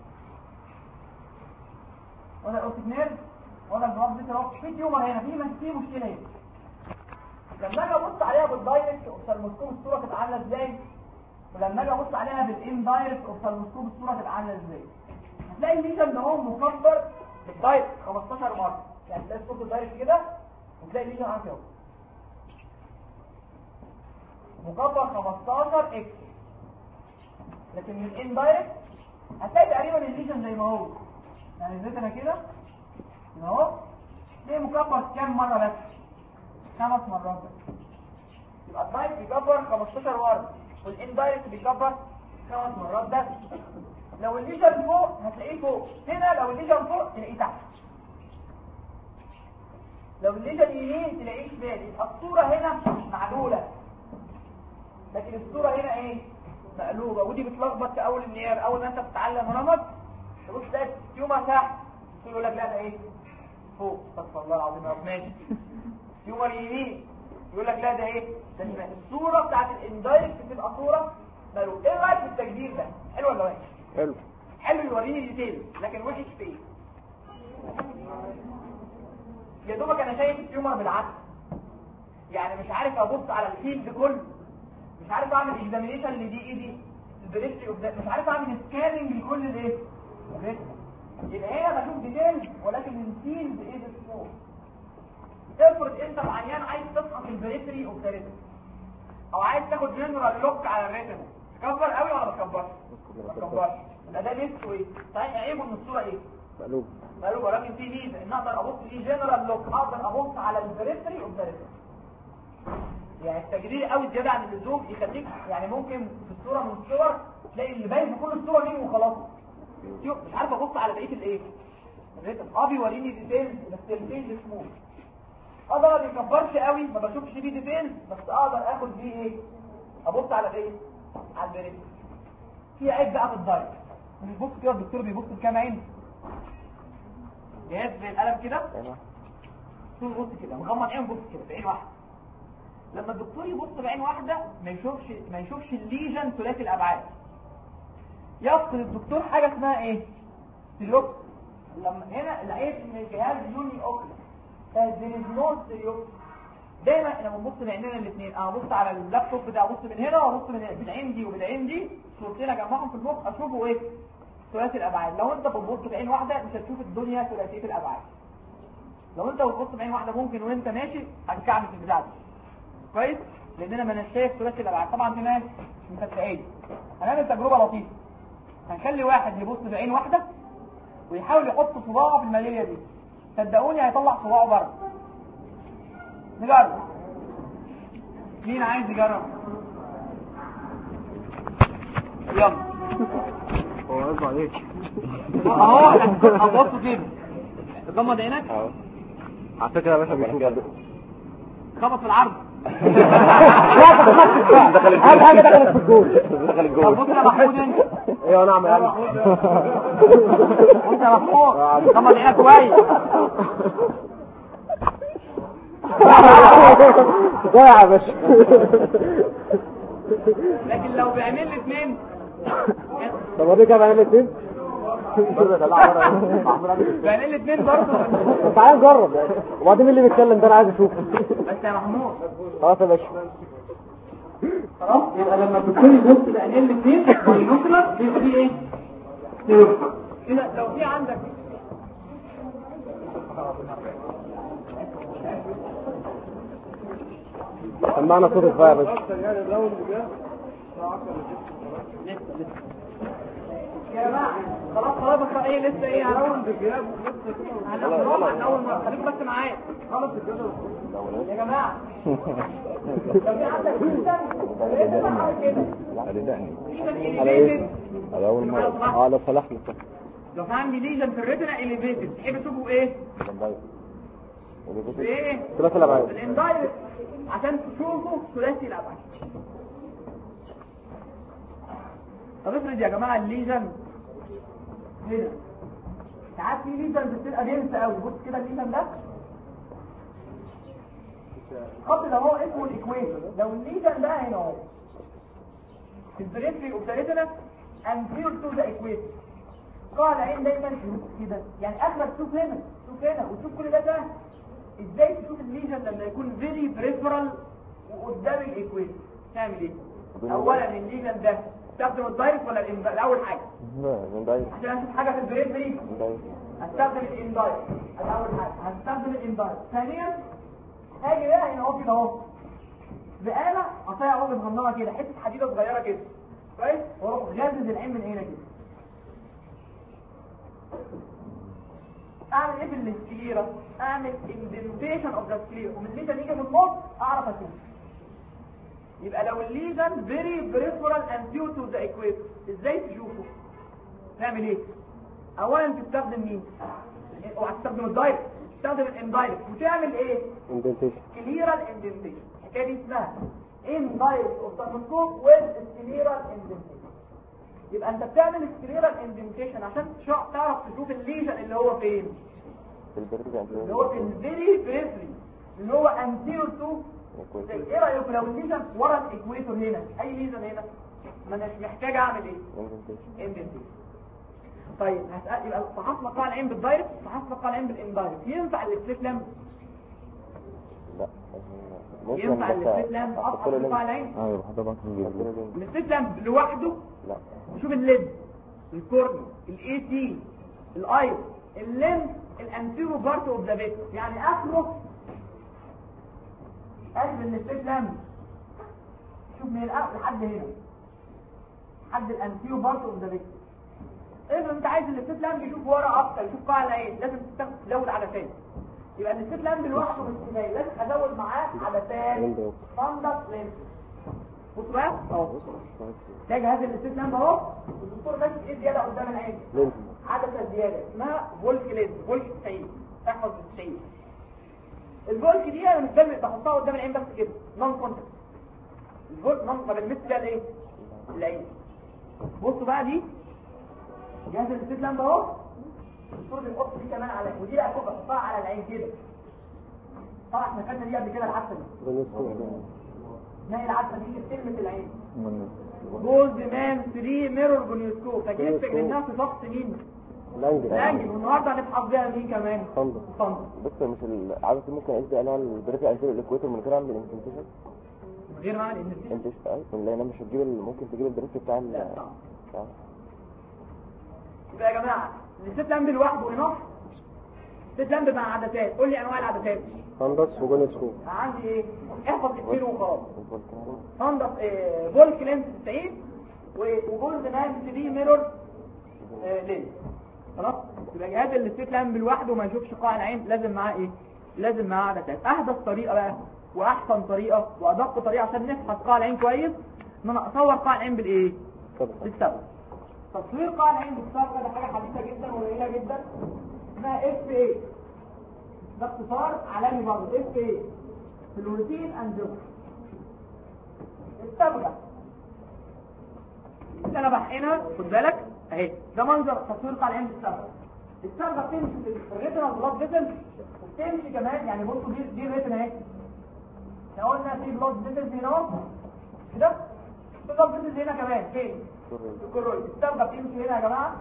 ولا الاوبتيك نيرف ولا البلاد فيسل في تيومر هنا في في مشكله هنا. لما اجي ابص عليها بالدايركت اوفثالموسكوب الصوره تبقى عامله ازاي؟ ولما اجي ابص عليها بالاندايركت اوفثالموسكوب الصوره تبقى عامله ازاي؟ هتلاقي الليجن ده هو مكبر بالدايركت خمستاشر مره. يعني تلاقي الصوت الدايركت كده وتلاقي الليجن عامل كده مكبر خمستاشر اكس. لكن من الاندايركت هتلاقي تقريبا الليجن زي ما هو يعني الريتنا كده اهو ليه مكبر كام مره بس؟ خمس مرات بس. يبقى الدايركت بيكبر خمستاشر مره والاندايركت بيكبر خمس مرات بس. لو الليجن فوق هتلاقيه فوق هنا، لو الليجن فوق تلاقيه تحت، لو الليجن يمين تلاقيه شمال. يبقى الصوره هنا معدوله لكن الصوره هنا ايه؟ مقلوبه. ودي بتلخبط في اول النير. اول ما انت بتتعلم رمض تبص تلاقي تيومر تحت يقول لك لا ده ايه؟ فوق. استغفر الله العظيم يا رب. ماشي. تيومر يمين يقول لك لا ده ايه؟ ده شمال. الصوره بتاعت الاندايركت بتبقى صوره مقلوبه. ايه رايك في التجديد ده؟ حلو ولا وحش؟ حلو حلو يوريني الديتيل لكن وحش في ايه؟ يا دوبك انا شايف التيومر بالعكس. يعني مش عارف ابص على الفيلد كله، مش عارف اعمل اكزامينيشن لدي ايه دي البريستري اوف مش عارف اعمل سكاننج لكل الايه الريتنا. يبقى هنا بشوف ديتيلز ولكن الفيلد ايه سمول. افرض انت العيان عايز تفحص البريستري اوف ريتنا او عايز تاخد جنرال لوك على الريتنا، تكبر قوي ولا ما تكبرش؟ ما تكبرش. يبقى ده لسه ايه؟ صحيح عيبه ان الصوره ايه؟ مقلوب مقلوب، ولكن في ميزه ان اقدر ابص فيه جنرال لوك، اقدر ابص على البريستري اوف ريتنا. يعني التجرير قوي زياده عن اللزوم يخليك يعني ممكن في الصوره من الصور تلاقي اللي باين في كل الصوره دي وخلاص، مش عارف ابص على بقيه الايه الريتم. اه بيوريني ديتيلز بس الفيلد سمول، اقدر ما بيكبرش قوي، ما بشوفش فيه ديتيلز، بس اقدر اخد بيه ايه ابص على ايه على البريتم. في عيب بقى في الدايت، بص كده الدكتور بيبص بكام عين، جهاز زي القلم كده بص كده مغمض عين بص كده بعين واحده. لما الدكتور يبص بعين واحده ما يشوفش ما يشوفش الليجن ثلاثي الابعاد، يفقد الدكتور حاجه اسمها ايه ستيريوب. لما هنا العيب ان الجهاز يوني اوكلي فالزينوز ستيريوب، دايما احنا بنبص بعينينا الاثنين، انا ابص على اللابتوب بتاع ابص من هنا وابص من بالعين دي وبالعين دي، صورتين اجمعهم في المخ اشوفه ايه ثلاثي الابعاد. لو انت بتبص بعين واحده مش هتشوف الدنيا ثلاثيه الابعاد. لو انت بتبص بعين واحده ممكن وانت ماشي هتكعبل في البتاع دي كويس، لاننا ما نشايف ثلاثي الابعاد. طبعا في ناس مش مصدقين. هنعمل تجربه لطيفه، هنخلي واحد يبص بعين واحده ويحاول يحط صباعه في الماليه دي، صدقوني هيطلع صباعه بره. نجرب، مين عايز يجرب؟ يلا هو قصده عليك اهو هتبصوا كده تغمض عينك اهو. على فكره يا باشا بيشوف خبط في العرض دخل الجول اهم حاجه دخلت في الجول دخل الجول. بص يا محمود انت ايوه انا اعمل انت يا محمود غمض عينك كويس ضايع يا باشا. لكن لو بعينين الاثنين طب وريك انا بعمل الاثنين بعينين الاثنين برضه. تعال نجرب يعني. وبعدين اللي بيتكلم ده انا عايز اشوفه. بس يا محمود خلاص يا باشا خلاص. يبقى لما الدكتور يبص بعينين الاثنين بينقلك بيبقى فيه ايه كده. لو في عندك سمعنا صوت الفاير يا باشا. يا جماعه خلاص خلاص بقى ايه لسه ايه هنقول بجياب هنقول اول مره خليك بس معايا خلاص الجدول يا جماعه. لو في عندك كده كده على ايه على اول مره اه لو صلحنا لو في عندي ليجن في الريتنا اليفيتد تحب تشوفه ايه ايه ثلاثي الابعاد الاندايركت عشان تشوفه ثلاثي الابعاد. طب افرض يا جماعه الليجن هنا، ساعات في ليجن بتبقى دنس قوي. بص كده الليجن ده الخط ده هو اسمه الايكويتور. لو الليجن ده هنا اهو في البريفري اوف ذا ريتنا انتير تو ذا ايكويتور، قاعد عين دايما كده يعني اغلب تشوف هنا تشوف هنا وتشوف كل ده ده. ازاي تشوف الليجن لما يكون فيري بريفرال وقدام الايكويتور؟ تعمل ايه؟ اولا الليجن ده استخدم الدايركت ولا الانبايركت؟ اول حاجه عشان اشوف حاجه في البريفري هستخدم الانبايركت. اول حاجه هستخدم الانبايركت. ثانيا هاجي بقى هنا اهو كده اهو بآلة قطيع اهو مغنطه كده حته حديده صغيره كده كويس، واروح غازز العين من هنا كده. اعمل ايه في السكليرا؟ اعمل اندنتيشن اوف ذا سكليرا، ومن الليجن يجي من النص اعرف اشوف. يبقى لو الليجن فيري بريفرال اند ديو تو ذا ايكويتور ازاي تشوفه؟ تعمل ايه؟ اولا تستخدم مين؟ اوعى تستخدم الدايركت، تستخدم الاندايركت. وتعمل ايه؟ اندنتيشن سكليرال اندنتيشن. الحكايه دي اسمها اندايركت اوف ذا ميكروسكوب ويز سكليرال اندنتيشن. يبقى انت بتعمل سكليرال اندنتيشن عشان تعرف تشوف الليجن اللي هو فين، اللي هو في الفيري بريفري اللي هو انتير تو. ايه رايك لو الليجن ورا الايكويتور هنا، اي ليجن هنا ما انا مش محتاج اعمل ايه؟ اندنتيشن. طيب هسال يبقى فحصنا قاع العين بالدايركت، فحصنا قاع العين بالاندايركت. ينفع الاستسلام؟ لا ينفع الستريت لامب اصلا في قاع العين؟ ايوه حضرتك هنجيب الستريت لامب لوحده لا شوف الليد الكورني الاي تي الاير اللينس الانتيرو بارت اوف ذا فيت، يعني اخره قلب الستريت لامب شوف من الاول لحد هنا لحد الانتيرو بارت اوف ذا فيت. اذا انت عايز الستريت لامب يشوف ورا اكتر يشوف قاع العين لازم تزود عدسات، يبقى الستريت لامب لوحده مش كفايه، لازم ازود معاه عدسات فندق لينس. بص بقى اهو ده جهاز الستريت لامب اهو، الدكتور ماشي ايه زياده قدام العين عدسه زياده اسمها فولك لينس فولك تسعين، احفظ تسعين. الفولك دي انا مش بحطها قدام العين بس كده نون كونتاكت، الفولك نون ما بلمسش فيها الايه العين. بصوا بقى دي جهاز الستريت لامب اهو، الدكتور بيحط دي كمان على ودي لا فوق بحطها على العين كده. طبعا احنا خدنا دي قبل كده العدسه دي ما العدسه دي بتلمس العين جولد مان ثري ميرور جونيوسكوب، فجبت منها في فحص مين؟ لانجل لانجل، والنهارده هنفحص بيها مين كمان؟ فندق فندق. بس مش العدسه ممكن اقيس بيها البريك انتيريور الاكويتور من غير اعمل انتنسيشن من غير ما اعمل انتنسيشن انت ايوه لان مش هتجيب ممكن تجيب البريك بتاع ال اه يبقى يا جماعه الستريت لامب لوحده ونص، ستريت لامب مع عدسات. قول لي انواع العدسات. فندس وجونيوسكوب. عندي ايه؟ احفظ كتير وخلاص. فندس ايه فولك لينس تسعين وجولد مان ثري ميرور لينس. خلاص يبقى جهاز الستريت لامب لوحده ما يشوفش قاع العين، لازم معاه ايه؟ لازم معاه عدسات. احدث طريقه بقى واحسن طريقه وادق طريقه عشان نفحص قاع العين كويس ان انا اصور قاع العين بالايه؟ بالصبغه. تصوير قاع العين بالصبغه ده حاجه حديثه جدا وقليله جدا اسمها اف اي، ده اختصار عالمي برضه اف اي فلوريسين انجيوجرافي. الصبغه اللي انا بحقنها خد بالك اهي، ده منظر تصوير قاع العين بالصبغه. الصبغه بتمشي في الريتنا بلاد فيسل وبتمشي كمان، يعني بصوا دي دي الريتنا اهي، احنا قلنا في بلاد فيسل هنا اهو كده، في بلاد فيسل هنا كمان فين؟ في الكرويد. الصبغه بتمشي هنا يا جماعه،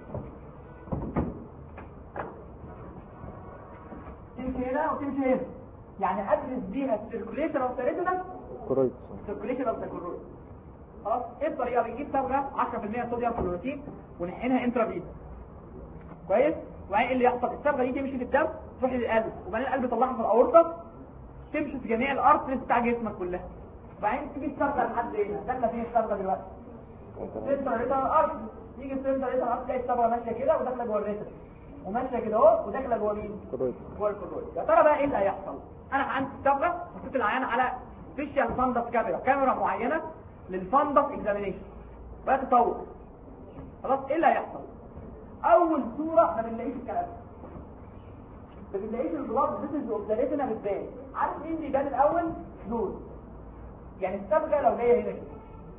تمشي هنا وتمشي هنا، يعني ادرس بيها السيركوليشن اوف ذا ريتنا كرويد السيركوليشن اوف ذا كرويد. خلاص ايه الطريقه؟ بنجيب صبغه عشرة في المية صوديوم كلوروتين ونحقنها انترافيز كويس، وبعدين ايه اللي يحصل؟ الصبغه دي تمشي في الدم تروح للقلب، وبعدين القلب يطلعها في الاورطه تمشي في جميع الارتريز بتاع جسمك كلها، وبعدين تيجي الصبغه لحد هنا. داخله فين الصبغه دلوقتي؟ سنتر ريتنال ارتري، يجي السنتر ريتنال ارتري تلاقي الصبغه ماشيه كده وداخله جوه الريتنا وماشيه كده اهو وداخله جوه مين؟ جوه الكرويد. يا ترى بقى ايه اللي هيحصل؟ انا عندي الصبغه حطيت العيان على سبيشال فندس كاميرا كاميرا معينه للفندس اكزامينيشن بقى تطور. خلاص ايه اللي هيحصل؟ اول صوره ما بنلاقيش الكلام ده، ما بنلاقيش البلاد فيسلز اوف ذا ريتنا بتبان. عارف مين بيبان الاول؟ دول، يعني الصبغه لو جايه هنا كده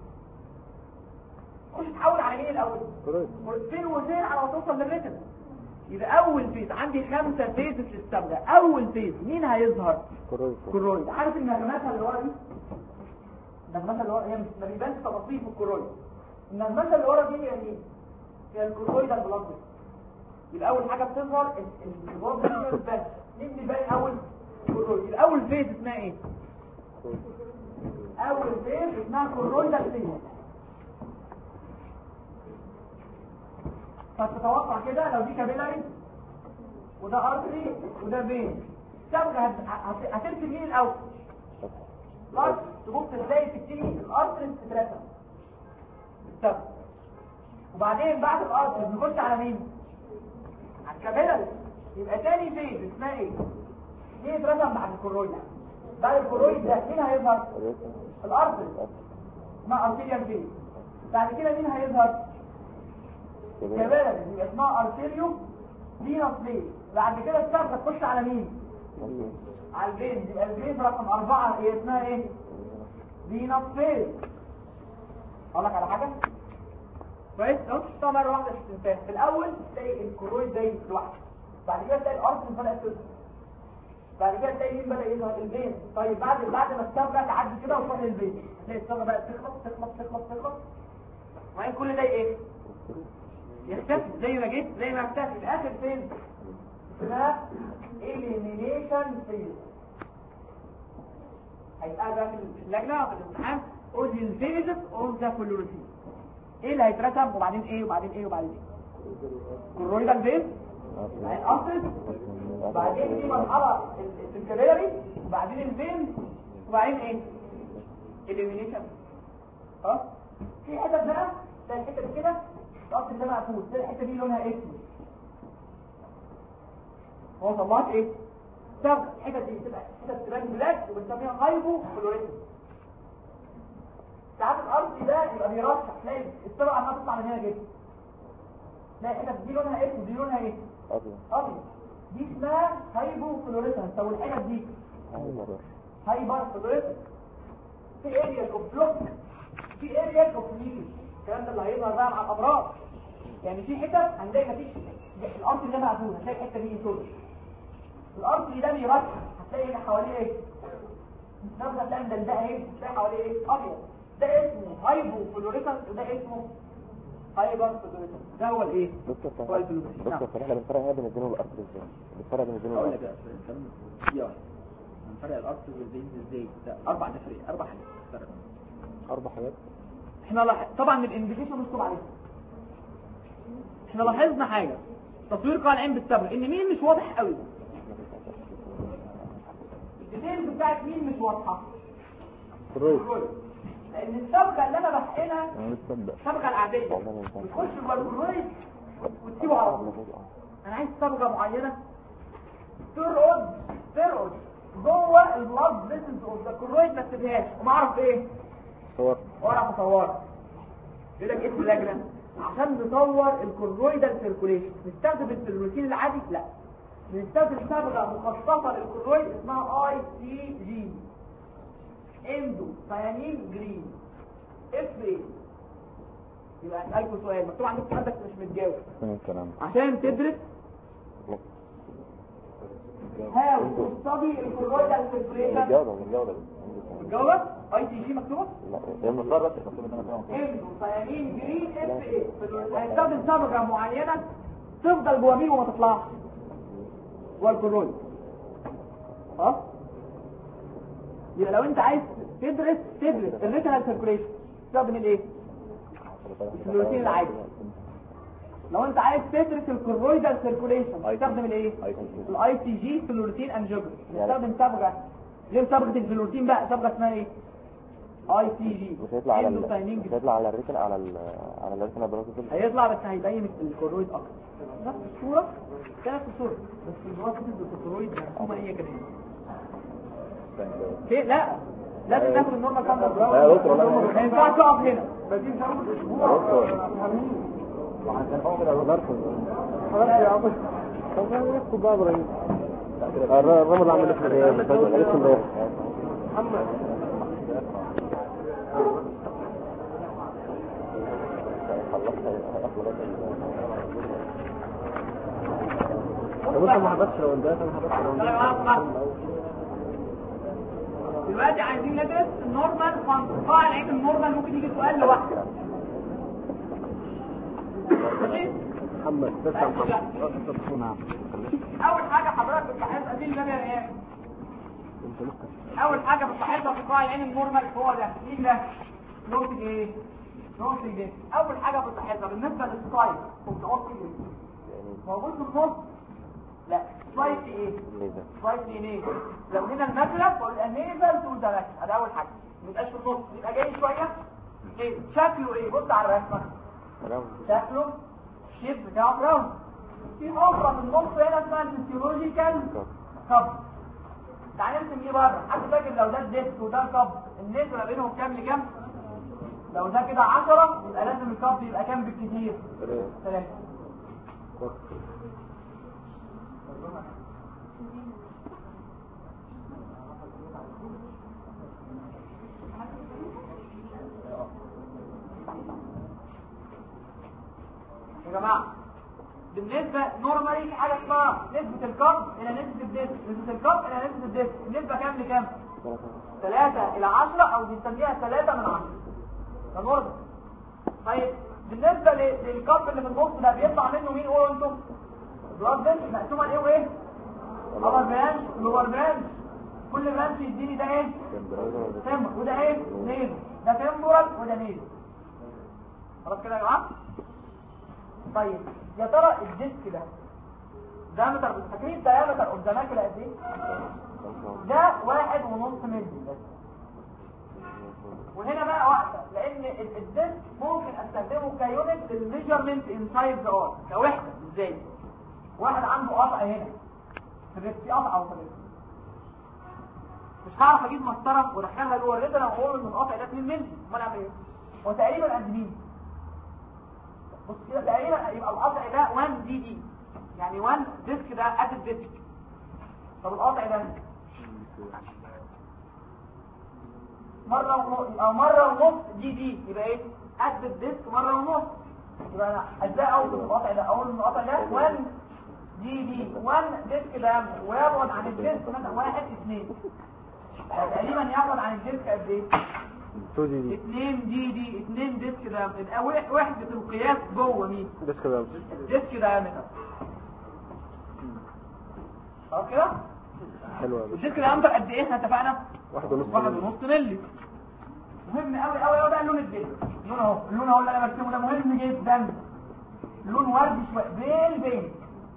خش تحول على مين الاول؟ فين وفين على ما توصل للريتنا. يبقى اول فيز عندي خمسه فيزز للصبغه. اول فيز مين هيظهر؟ كرويد. كرويد. عارف النغمات اللي ورا دي؟ النغمات اللي ورا هي مش ما بيبانش تفاصيل في الكرويد، النغمات اللي ورا دي هي مين؟ هي الكرويد البلاد. يبقى اول حاجه بتظهر البلاد بس. مين بيبان اول؟ كرويد. يبقى اول فيز اسمها ايه؟ اول فيز اسمها كرويدال فيز. فتتوقع كده لو دي كابيلاري وده ارتري وده فين، الصبغه هترسم مين الاول؟ خلاص تبص ازاي تبتدي الارتري تترسم الصبغه، وبعدين بعد الارتري بنخش على مين؟ على الكابيلاري. يبقى تاني فيز اسمها ايه؟ دي اترسم بعد الكرويد. بعد الكرويد ده مين هيظهر؟ الارتري اسمها ارتيريال فيز. بعد كده مين هيظهر؟ كابيلاري يبقى اسمها ارتيريو فينوس فيز. بعد كده الصبغه تخش على مين؟ على الفين. يبقى الفين رقم أربعة هي اسمها ايه؟ فينوس فيز. اقول لك على حاجه كويس؟ لو تشوفها مره واحده في الانسان في الاول تلاقي الكرويد زي لوحده، بعد كده تلاقي الارض بدات تظهر، بعد كده تلاقي مين بدا يظهر؟ الفين. طيب بعد بعد ما الصبغه تعدي كده وتروح للفين تلاقي الصبغه بقت تخلص تخلص تخلص تخلص وبعدين كل ده ايه؟ يختفي زي ما جيت زي ما اختفي. الاخر فين؟ اسمها elimination phase. هيتقال بقى في اللجنه في الامتحان اودينسيزس اون ذا فلوريسين. ايه اللي هيترسم وبعدين ايه وبعدين ايه وبعدين ايه؟ كرويدال بيز، بعدين ارتس، بعدين في مرحله الكابيلاري، وبعدين الفين، وبعدين ايه؟ اليمينيشن. خلاص؟ في حته بقى ده الحته دي كده الارض ده مقفول، ده الحته دي لونها اسود. هو طلعت ايه؟ صبغه الحته دي تبقى حته تبان بلاك وبنسميها هايبو فلوريسنت. ساعات الارض ده يبقى بيرشح، تلاقي الصبغه عماله تطلع من هنا كده. تلاقي الحته دي لونها اسود، دي لونها ايه؟ ابيض. ابيض. دي اسمها هايبو فلوريسنت. او الحته دي هايبر فلوريسنت. في اريا اوف بلوك، في اريا اوف ليكج. الكلام ده اللي هيظهر بقى مع الامراض. يعني في حتت هنلاقي مفيش الارض ده مقفول، هتلاقي الحته دي سوداء. الارض ده بيرشح، هتلاقي هنا حواليه ايه؟ نفس هتلاقي ده ده ايه؟ هتلاقي حواليه ايه؟ ابيض. ده اسمه هايبو فلوريسنت وده اسمه هايبر فلوريسنت. ده هو الايه؟ دكتور صح دكتور احنا بنفرق هنا بين الدين والارض ازاي؟ بنفرق بين الدين اقول والارض لك يا استاذ يا هنفرق الارض والزين ازاي؟ ده اربع تفريق، اربع حاجات فرق. اربع حاجات. احنا لاحظ طبعا الانديكيشن مكتوب عليه. احنا لاحظنا حاجه تصوير قاع العين بالصبغه ان مين مش واضح قوي. الديتيلز بتاعت مين مش واضحه؟ كرويد. لان الصبغه اللي انا بحقنها الصبغه العاديه بتخش جوه الكرويد وتسيبه على طول. انا عايز صبغه معينه ترقد ترقد جوه البلاد فيسلز اوف ذا كرويد ما تسيبهاش وما اعرف ايه؟ صور. واعرف اصورها. يقول لك ايه في اللجنه؟ عشان نصور الكرويدال سيركوليشن نستخدم الفلوروسين العادي؟ لا، بنستخدم صبغه مخصصه للكرويد اسمها اي سي جي اندو ثيانين جرين اف اي. يبقى هسألكوا سؤال مكتوب عندكم سؤال بس مش متجاوب عشان تدرس هاو تصطدي الكرويدال سيركوليشن. الجواب الجواب الجواب اي سي جي مكتوبه؟ لا المصدر بس مكتوب هنا اندو ثيانين جرين اف اي. هنستخدم صبغه معينه تفضل جوه مين وما تطلعش جوه الكرويد. ها؟ يبقى لو انت عايز تدرس تدرس الريتنال سيركوليشن تستخدم الايه؟ الفلوروسين العادي. لو انت عايز تدرس الكرويدال سيركوليشن تستخدم الايه؟ الاي سي جي فلوروسين انجيوجرافي. نستخدم صبغه غير صبغه الفلوروسين بقى، صبغه اسمها ايه؟ اي سي جي. مش هيطلع على مش هيطلع على الريتن على ال على الريتن بلوكيشن. هيطلع بس هيبين الكرويد اكتر. نفس الصوره نفس الصوره بس الجواب بتدي الكرويد مرسومه هي كده. ايه لا لازم ناخد النورمال كام ده. يا دكتور والله ما ينفعش تقف هنا. بدين شرط الاسبوع وهنفهم كده نرفض. خلاص يا عم طب نرفض بقى ابراهيم. الرمل عامل لك ايه؟ محمد طب انت ما حضرتش لو ده انا حضرت لو دلوقتي عايزين ندرس النورمال فانكشن. قاع العين النورمال ممكن يجي سؤال لوحده. ماشي محمد بس محمد اول حاجه حضرتك بتلاحظها دي اللي انا ايه؟ اول حاجه بتلاحظها في قاع العين النورمال هو ده. مين ده؟ نقطه ايه؟ نقطه دي. اول حاجه بتلاحظها بالنسبه للسايد موجود في النص. لا سلايد ايه؟ سلايد ايه؟ لو هنا المغلب ولا النيزل تقول ده بس. ادي اول حاجه ما يبقاش في النص، يبقى جاي شويه. ايه شكله ايه؟ بص على الرسمه شكله الشيب بتاعه براون. في نقطه في النص هنا اسمها الفسيولوجيكال كب. تعالى نرسم دي بره. حد فاكر لو ده الديسك وده الكب النسبه ما بينهم كام لكام؟ لو ده كده عشرة يبقى لازم الكب يبقى كام بالكتير؟ ثلاثة. يا جماعه بالنسبه نورمالي في حاجه اسمها نسبه الكب الى نسبه الديسك. نسبه الكب الى نسبه الديسك النسبه كام لكام؟ ثلاثة الى عشرة او بنسميها ثلاثة من عشرة. ده نورمال. طيب بالنسبه للكب اللي في النص ده بيطلع منه مين؟ قولوا انتم. البلاد فيسل مقسومه ايه وايه؟ ابر برانش ولور برانش. كل برانش يديني ده ايه؟ تمبر وده ايه نيزو، ده تمبورال وده نيزو. خلاص كده يا جماعه. طيب يا ترى الديسك ده دايمتر، فاكرين الدايمتر اوف ذا ماكله قد ايه؟ ده واحد ونص مللي بس. وهنا بقى واحده، لان الديسك ممكن استخدمه كيونت للميجرمنت انسايد ذا ار، كوحده. ازاي؟ واحد عنده قطع هنا في الريست، قطع او في الريست، مش هعرف اجيب مسطره وادخلها جوه الريست انا واقول ان القطع ده اتنين مللي، امال اعمل ايه؟ هو تقريبا قد مين؟ بص كده تقريبا يبقى القطع ده واحد دي دي، يعني واحد ديسك ده قد الديسك. طب القطع ده مره ونص او مره ونص دي دي، يبقى ايه؟ قد الديسك مره ونص. يبقى انا ازاي اوصل القطع ده؟ اقول ان القطع ده واحد دي دي، واحد ديسك ده ويبعد عن الديسك مثلا واحد اثنين، تقريبا يبعد عن الديسك قد ايه؟ اثنين دي دي، اثنين ديسك ده. يبقى وحده القياس جوه مين؟ ديسك ده ديسك ده مثلا. خلاص كده؟ حلو قوي. الديسك ده امتر قد ايه احنا اتفقنا؟ واحد ونص واحد ونص مللي. مهم قوي قوي قوي بقى اللون الديسك. اللون اهو، اللون اهو اللي انا برسمه ده مهم جدا. لون وردي شويه بين بين.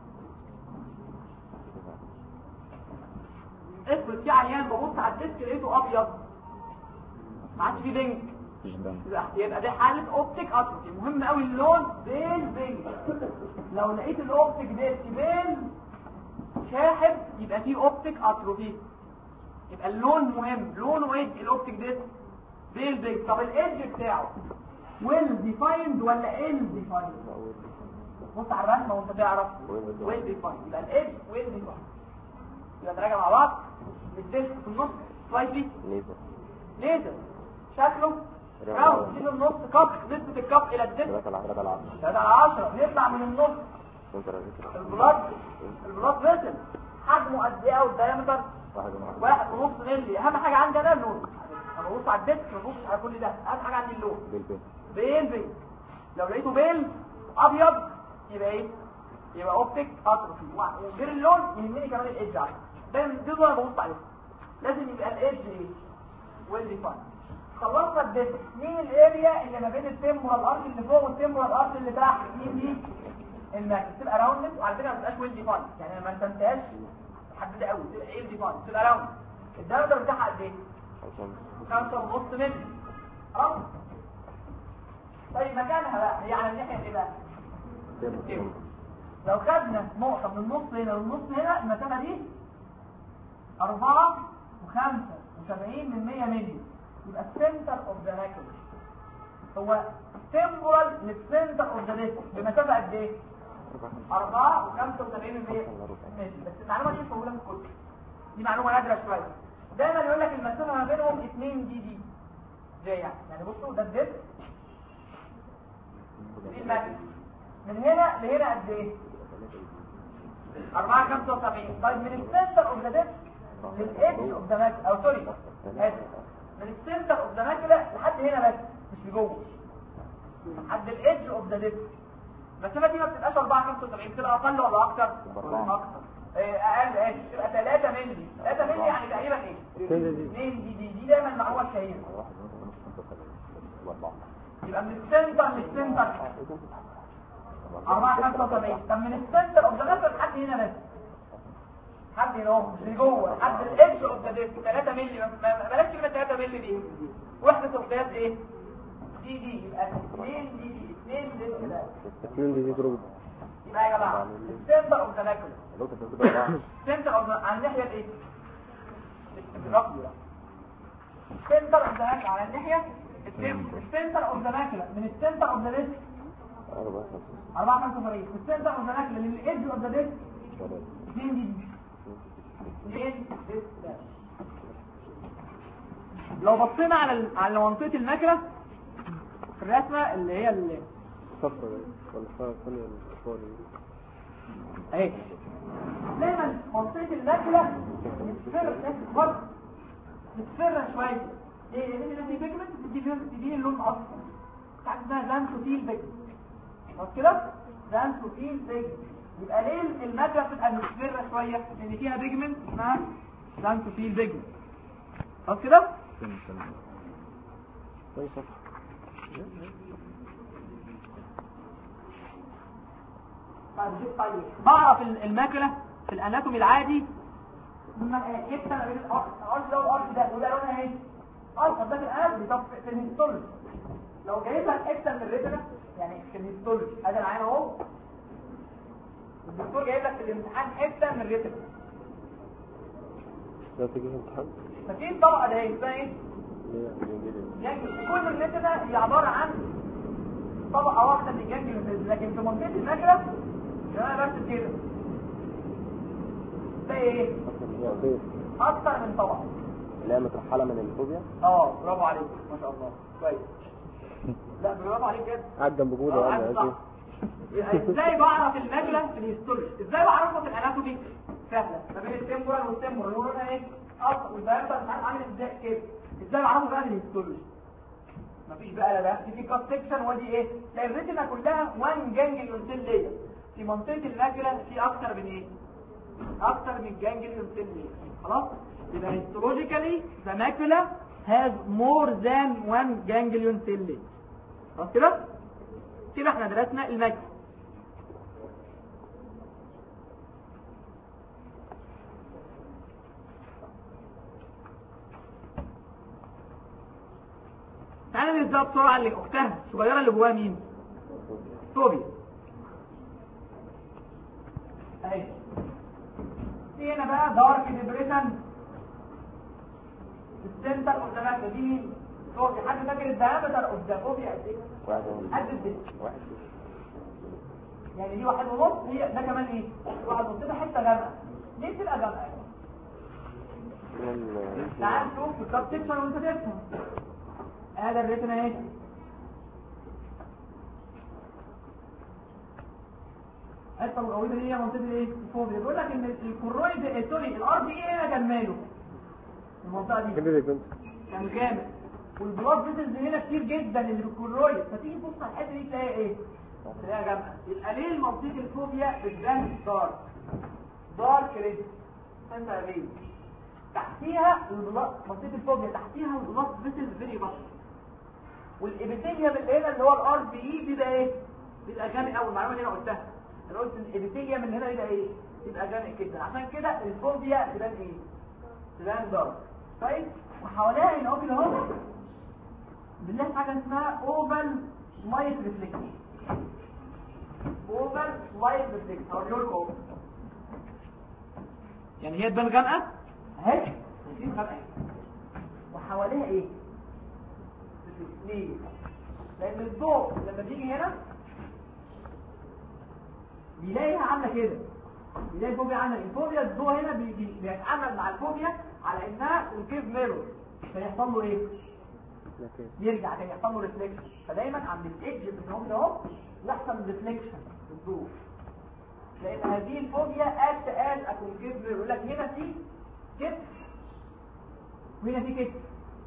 افرض في عيان ببص على الديسك لقيته ابيض، ما عادش فيه بينك، يبقى ده حاله اوبتيك اتروفي. مهم قوي اللون بين بين. لو لقيت الاوبتيك ديسك بين شاحب يبقى فيه اوبتيك اتروفي. يبقى اللون مهم. لونه ايه الاوبتيك ديسك؟ بين بين. طب الايدج بتاعه ويل ديفايند ولا ال ديفايند؟ بص على الرسمه وانت تعرف ويل ديفايند. يبقى الايدج ويل ديفايند. يبقى نراجع مع بعض. الديسك في النص سلايسي ليزر ليزر شكله راوند في النص كاب، نسبه الكاب الى الديسك ثلاثة على عشرة. بيطلع من النص البلاد البلاد فيسل حجمه قد ايه؟ او الدايمتر واحد ونص مللي. اهم حاجه عندي انا اللون. انا ببص على الديسك ما ببصش على كل ده. اهم حاجه عندي اللون بيل بيل. لو لقيته بيل ابيض يبقى ايه؟ يبقى اوبتيك اتروفي. وغير اللون يهمني كمان الايدج. عندي دايما دي اللي انا ببص عليه. لازم يبقى الايدج ايه؟ ويل ديفايند. خلصنا الديسك. مين الاريا اللي ما بين التمبورال ارت اللي فوق والتمبورال ارت اللي تحت؟ مين دي؟ الماكس. تبقى راوند، وعلى فكره ما تبقاش ويل ديفايند، يعني ما تنساهاش محدده قوي. تبقى ايه ديفايند؟ تبقى راوند. الدايمتر بتاعها قد ايه؟ خمسة ونص مللي. خلاص. طيب مكانها بقى هي على الناحيه ايه بقى؟ لو خدنا نقطه من النص هنا للنص هنا، المسافه دي أربعة وخمسة وسبعين من مية مللي. يبقى السنتر اوف ذا ماكل هو تمبورال للسنتر اوف ذا ديسك بمسافه قد ايه؟ أربعة وخمسة وسبعين من مية مللي. بس المعلومه دي مش موجوده في الكتب، دي معلومه نادره شويه. دايما يقول لك المسافه ما بينهم اتنين دي دي زي يعني يعني بصوا ده الديسك دي الماكل من هنا لهنا قد ايه؟ أربعة خمسة وسبعين. طيب من السنتر اوف ذا ديسك للايدج اوف ذا ماكل، او سوري من السنتر اوف ذا ماكل لحد هنا بس مش لجوه، لحد الايدج اوف ذا ديسك. المسافه دي ما بتبقاش أربعة خمسة وسبعين، بتبقى اقل ولا اكتر؟ اكتر. اقل اقل تبقى ثلاثة مللي. ثلاثة مللي يعني تقريبا ايه؟ اثنين دي دي. دي دايما المعلومه الشهيره. يبقى من السنتر للسنتر أربعة خمسة وسبعين. طب من السنتر اوف ذا ماكل لحد هنا بس، لحد هنا اهو مش لجوه، لحد الايدج اوف ذا ديسك ثلاثة مللي. بلاش كلمه ثلاثة مللي دي. وحده القياس ايه؟ دي دي. يبقى اثنين دي دي. اثنين ديسك ده اثنين دي دي ضرب. يبقى يا جماعه السنتر اوف ذا ماكل السنتر اوف على الناحيه الايه؟ الرقم ده السنتر اوف ذا ماكل على الناحيه السنتر اوف ذا ماكل من السنتر اوف ذا ديسك أربعة خمسة وسبعين. السنتر اوف ذا ماكل للايدج اوف ذا ديسك اثنين دي دي. اثنين ديسك ده. لو بصينا على على منطقه الماكله في الرسمه اللي هي اللي صفر ولا ثانيه الصور اهي، دايما منطقه الماكله مصفره برضه مصفره شويه. ليه؟ لان دي بيجمنت بتدي اللون الاصفر بتاع اسمها زانثوفيل بيجمنت. خلاص كده؟ زانثوفيل بيجمنت. يبقى ليه الماكله بتبقى مصفره شويه؟ لان فيها بيجمنت اسمها زانثوفيل بيجمنت. خلاص كده؟ كويس صح. طيب بعرف الماكله في الاناتومي العادي لما حته ما بين الارض ده والارض ده وده لونها ايه؟ ارض ده في الاناتومي. طب في الهيستولوجي لو جايب لك حته من الريتنا يعني في الهيستولوجي ادي العين اهو، الدكتور جايب لك في الامتحان حته من الريتنا لا تجي امتحان ففي الطبقه ده اسمها ايه؟ يعني كل الريتنا هي عباره عن طبقه واحده من الجنجل، لكن في منطقه الماكله انا بس كده ده ايه؟ اكتر من طبقه اللي هي مترحله من الفوبيا. اه برافو عليك ما شاء الله كويس. لا برافو عليك كده قاعد جنب جوده يعني. ازاي بعرف الماكله في الهيستولوجي؟ ازاي بعرفها في الاناتومي؟ سهله، ما بين التمبورال والتمبورال نقولها ايه؟ اصل والبيانات مش عارف عامل ازاي كده. ازاي بعرفه بقى في الهيستولوجي؟ مفيش بقى لا ده في كات سيكشن ودي ايه؟ تلاقي الريتنا كلها وان جانجليون سيل لير. في منطقه الماكله في اكتر من ايه؟ اكتر من جانجليون سيل لير. خلاص؟ يبقى هيستولوجيكالي ذا ماكولا has more than one ganglion cell layer. خلاص كده؟ كده احنا درسنا الماكولا. تعالى نبدأ بسرعة اللي اختها الصغيرة اللي جواها مين؟ فوبيا. اهي. في هنا بقى دارك ديبريشن السنتر قدامك دي مين؟ فوبيا. حد فاكر الدايمتر قدام فوبيا قد ايه؟ واحد ونص. قد الدنيا. واحد. يعني دي واحد ونص، هي ده كمان ايه؟ واحد ونص. ده حته غامقه. ليه تبقى غامقه؟ تعال شوف في الكاب سيكشن وانت تفهم. هذا الريتنا ايه؟ الحته الغويطه دي هي منطقه الايه؟ الفوبيا. بيقول لك ان الكرويد سوري الار بي ايه هنا كان ماله؟ المنطقه دي كان جامد، والبلاد فيسلز هنا كتير جدا اللي في الكرويد، فتيجي تبص على الحته دي تلاقي ايه؟ تلاقيها جامده. يبقى ليه المنطقه الفوبيا بتبان دارك؟ دارك ريد سنتر ريد تحتيها البلاد، منطقه الفوبيا تحتيها البلاد فيسلز فيري بس، والابيثيليوم اللي هنا اللي هو الار بي اي بيبقى ايه؟ بيبقى غامق قوي. المعلومه دي انا قلتها، انا قلت الابيثيليوم اللي هنا بيبقى ايه؟ بيبقى غامق جدا. عشان كده الفوبيا تبان ايه؟ تبان دارك. طيب وحواليها هنا اهو كده اهو بنلاقي حاجه اسمها اوفال لايت ريفلكشن. اوفال لايت ريفلكشن هوريه لكم. يعني هي تبان غامقه اهي، دي غامقه وحواليها ايه؟ ليه؟ لان الضوء لما بيجي هنا بيلاقيها عامله كده، بيلاقي الفوبيا عامله. الفوبيا الضوء هنا بيتعامل مع الفوبيا على انها الكيف ميرور، فيحصل له ايه؟ يرجع تاني يحصل له ريفليكشن. فدايما عند الايدج بتاعهم ده اهو يحصل ريفليكشن بالضوء، لان هذه الفوبيا اكت از اكونكيف ميرور. يقول لك هنا في كتف وهنا في كتف،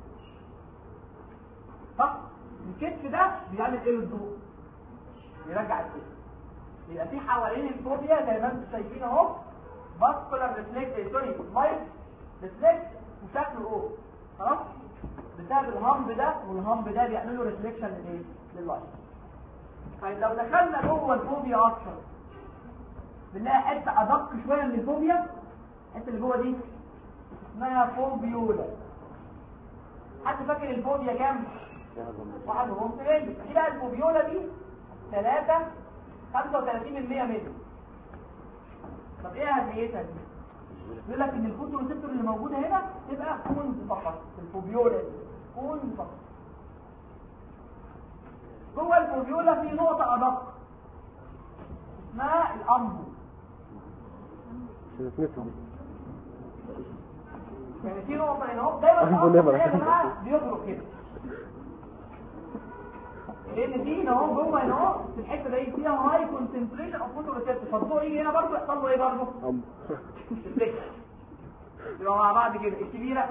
صح؟ الكتف ده بيعمل ايه للضوء؟ بيرجع الكتف. يبقى في حوالين الفوبيا زي ما انتم شايفين اهو فاسكولار ريفلكس سوري لايت ريفلكس وشكله او خلاص بسبب الهامب ده، والهامب ده بيعملوا ريفليكشن للايه؟ لللايت. طيب لو دخلنا جوه الفوبيا اكتر بنلاقي حته ادق شويه من الفوبيا. الحته اللي جوه دي اسمها فوبيولا. حد فاكر الفوبيا كام؟ واحد ونص مللي. دي بقى الفوبيولا دي ثلاثة خمسة وثلاثين بالمية منه. طب ايه اهميتها دي؟ يقول لك ان الفوتوريسبتور اللي موجوده هنا تبقى كونز فقط في الفوبيولا دي، كونز فقط. جوه الفوبيولا في نقطه ادق اسمها الامبو. يعني في نقطه هنا اهو دايما الامبو يا جماعه بيضرب كده، لان دي هنا اهو جوه هنا اهو في الحته دي فيها هاي كونسنتريشن اوف فوتوريسبتور، فالضوء يجي هنا برضه يحصل له ايه برضه؟ امبو. يبقى مع بعض كده. الكبيره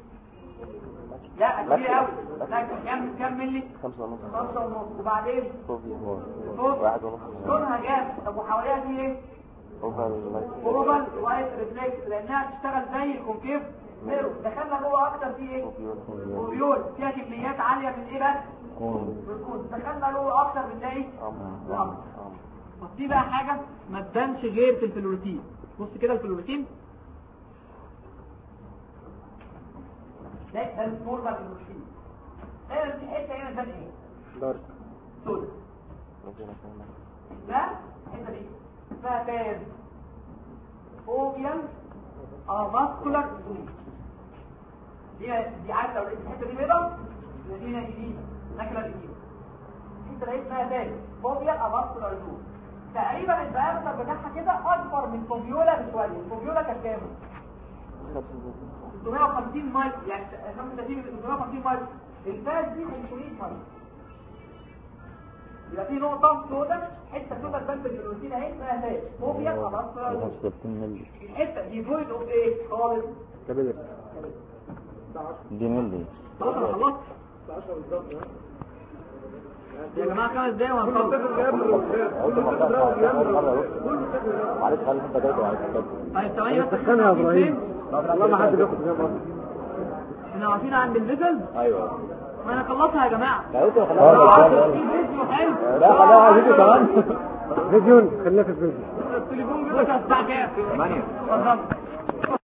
لا كبيره قوي. لا كام كام ملي؟ خمسة ونص. خمسة ونص. وبعدين فوبيا واحد ونص. لونها جامد. طب وحواليها دي ايه؟ اوفال اوفال وايت ريفلكس، لانها بتشتغل زي الكونكيف ميرو دخلنا جوه اكتر فيه ايه؟ اوفيول فيها كميات عاليه من ايه بس؟ بالكون دخلنا جوه اكتر من ايه؟ الامر. بس دي بقى حاجه ما تبانش غير في الفلوروتين. بص كده الفلوروتين ده ده الفورمال فلوروتين. ده في حته هنا تبان ايه؟ دارك سود ده الحته دي اسمها تاز فوبيال افاسكولار زون. دي دي عارف لو لقيت الحته دي بيضاء دي هنا جديده نكره جديده. الحته دي اسمها تاز فوبيال افاسكولار زون. تقريبا الدايمتر بتاعها كده اكبر من فوبيولا بشويه. الفوبيولا كانت كام؟ ستمائة وخمسين مايكرو يعني خمسة وثلاثين ستمائة وخمسين مايكرو. الفاز دي خمسمائة مايكرو. يبقى في نقطة سوداء حتة سوداء تبان في الجلوسين اهي اسمها تاج فوبيا خلاص. الحتة دي فويد اوف ايه خالص؟ كبير دي ملي خلاص انا خلصت عشرة بالظبط. يا جماعة خمس دقايق وهنخلص. معلش خلي انت جاي على الكتاب. طيب ثواني بس سخنها يا ابراهيم والله ما حد بياخد زي ما احنا واقفين عند الفيزل. ايوه ما انا خلصها يا جماعة. لا انت خلاص فيديو حلو. لا خلاص فيديو كمان فيديو خلينا في الفيديو. التليفون بيقول لك الساعة كام؟ ثمانية اتفضل.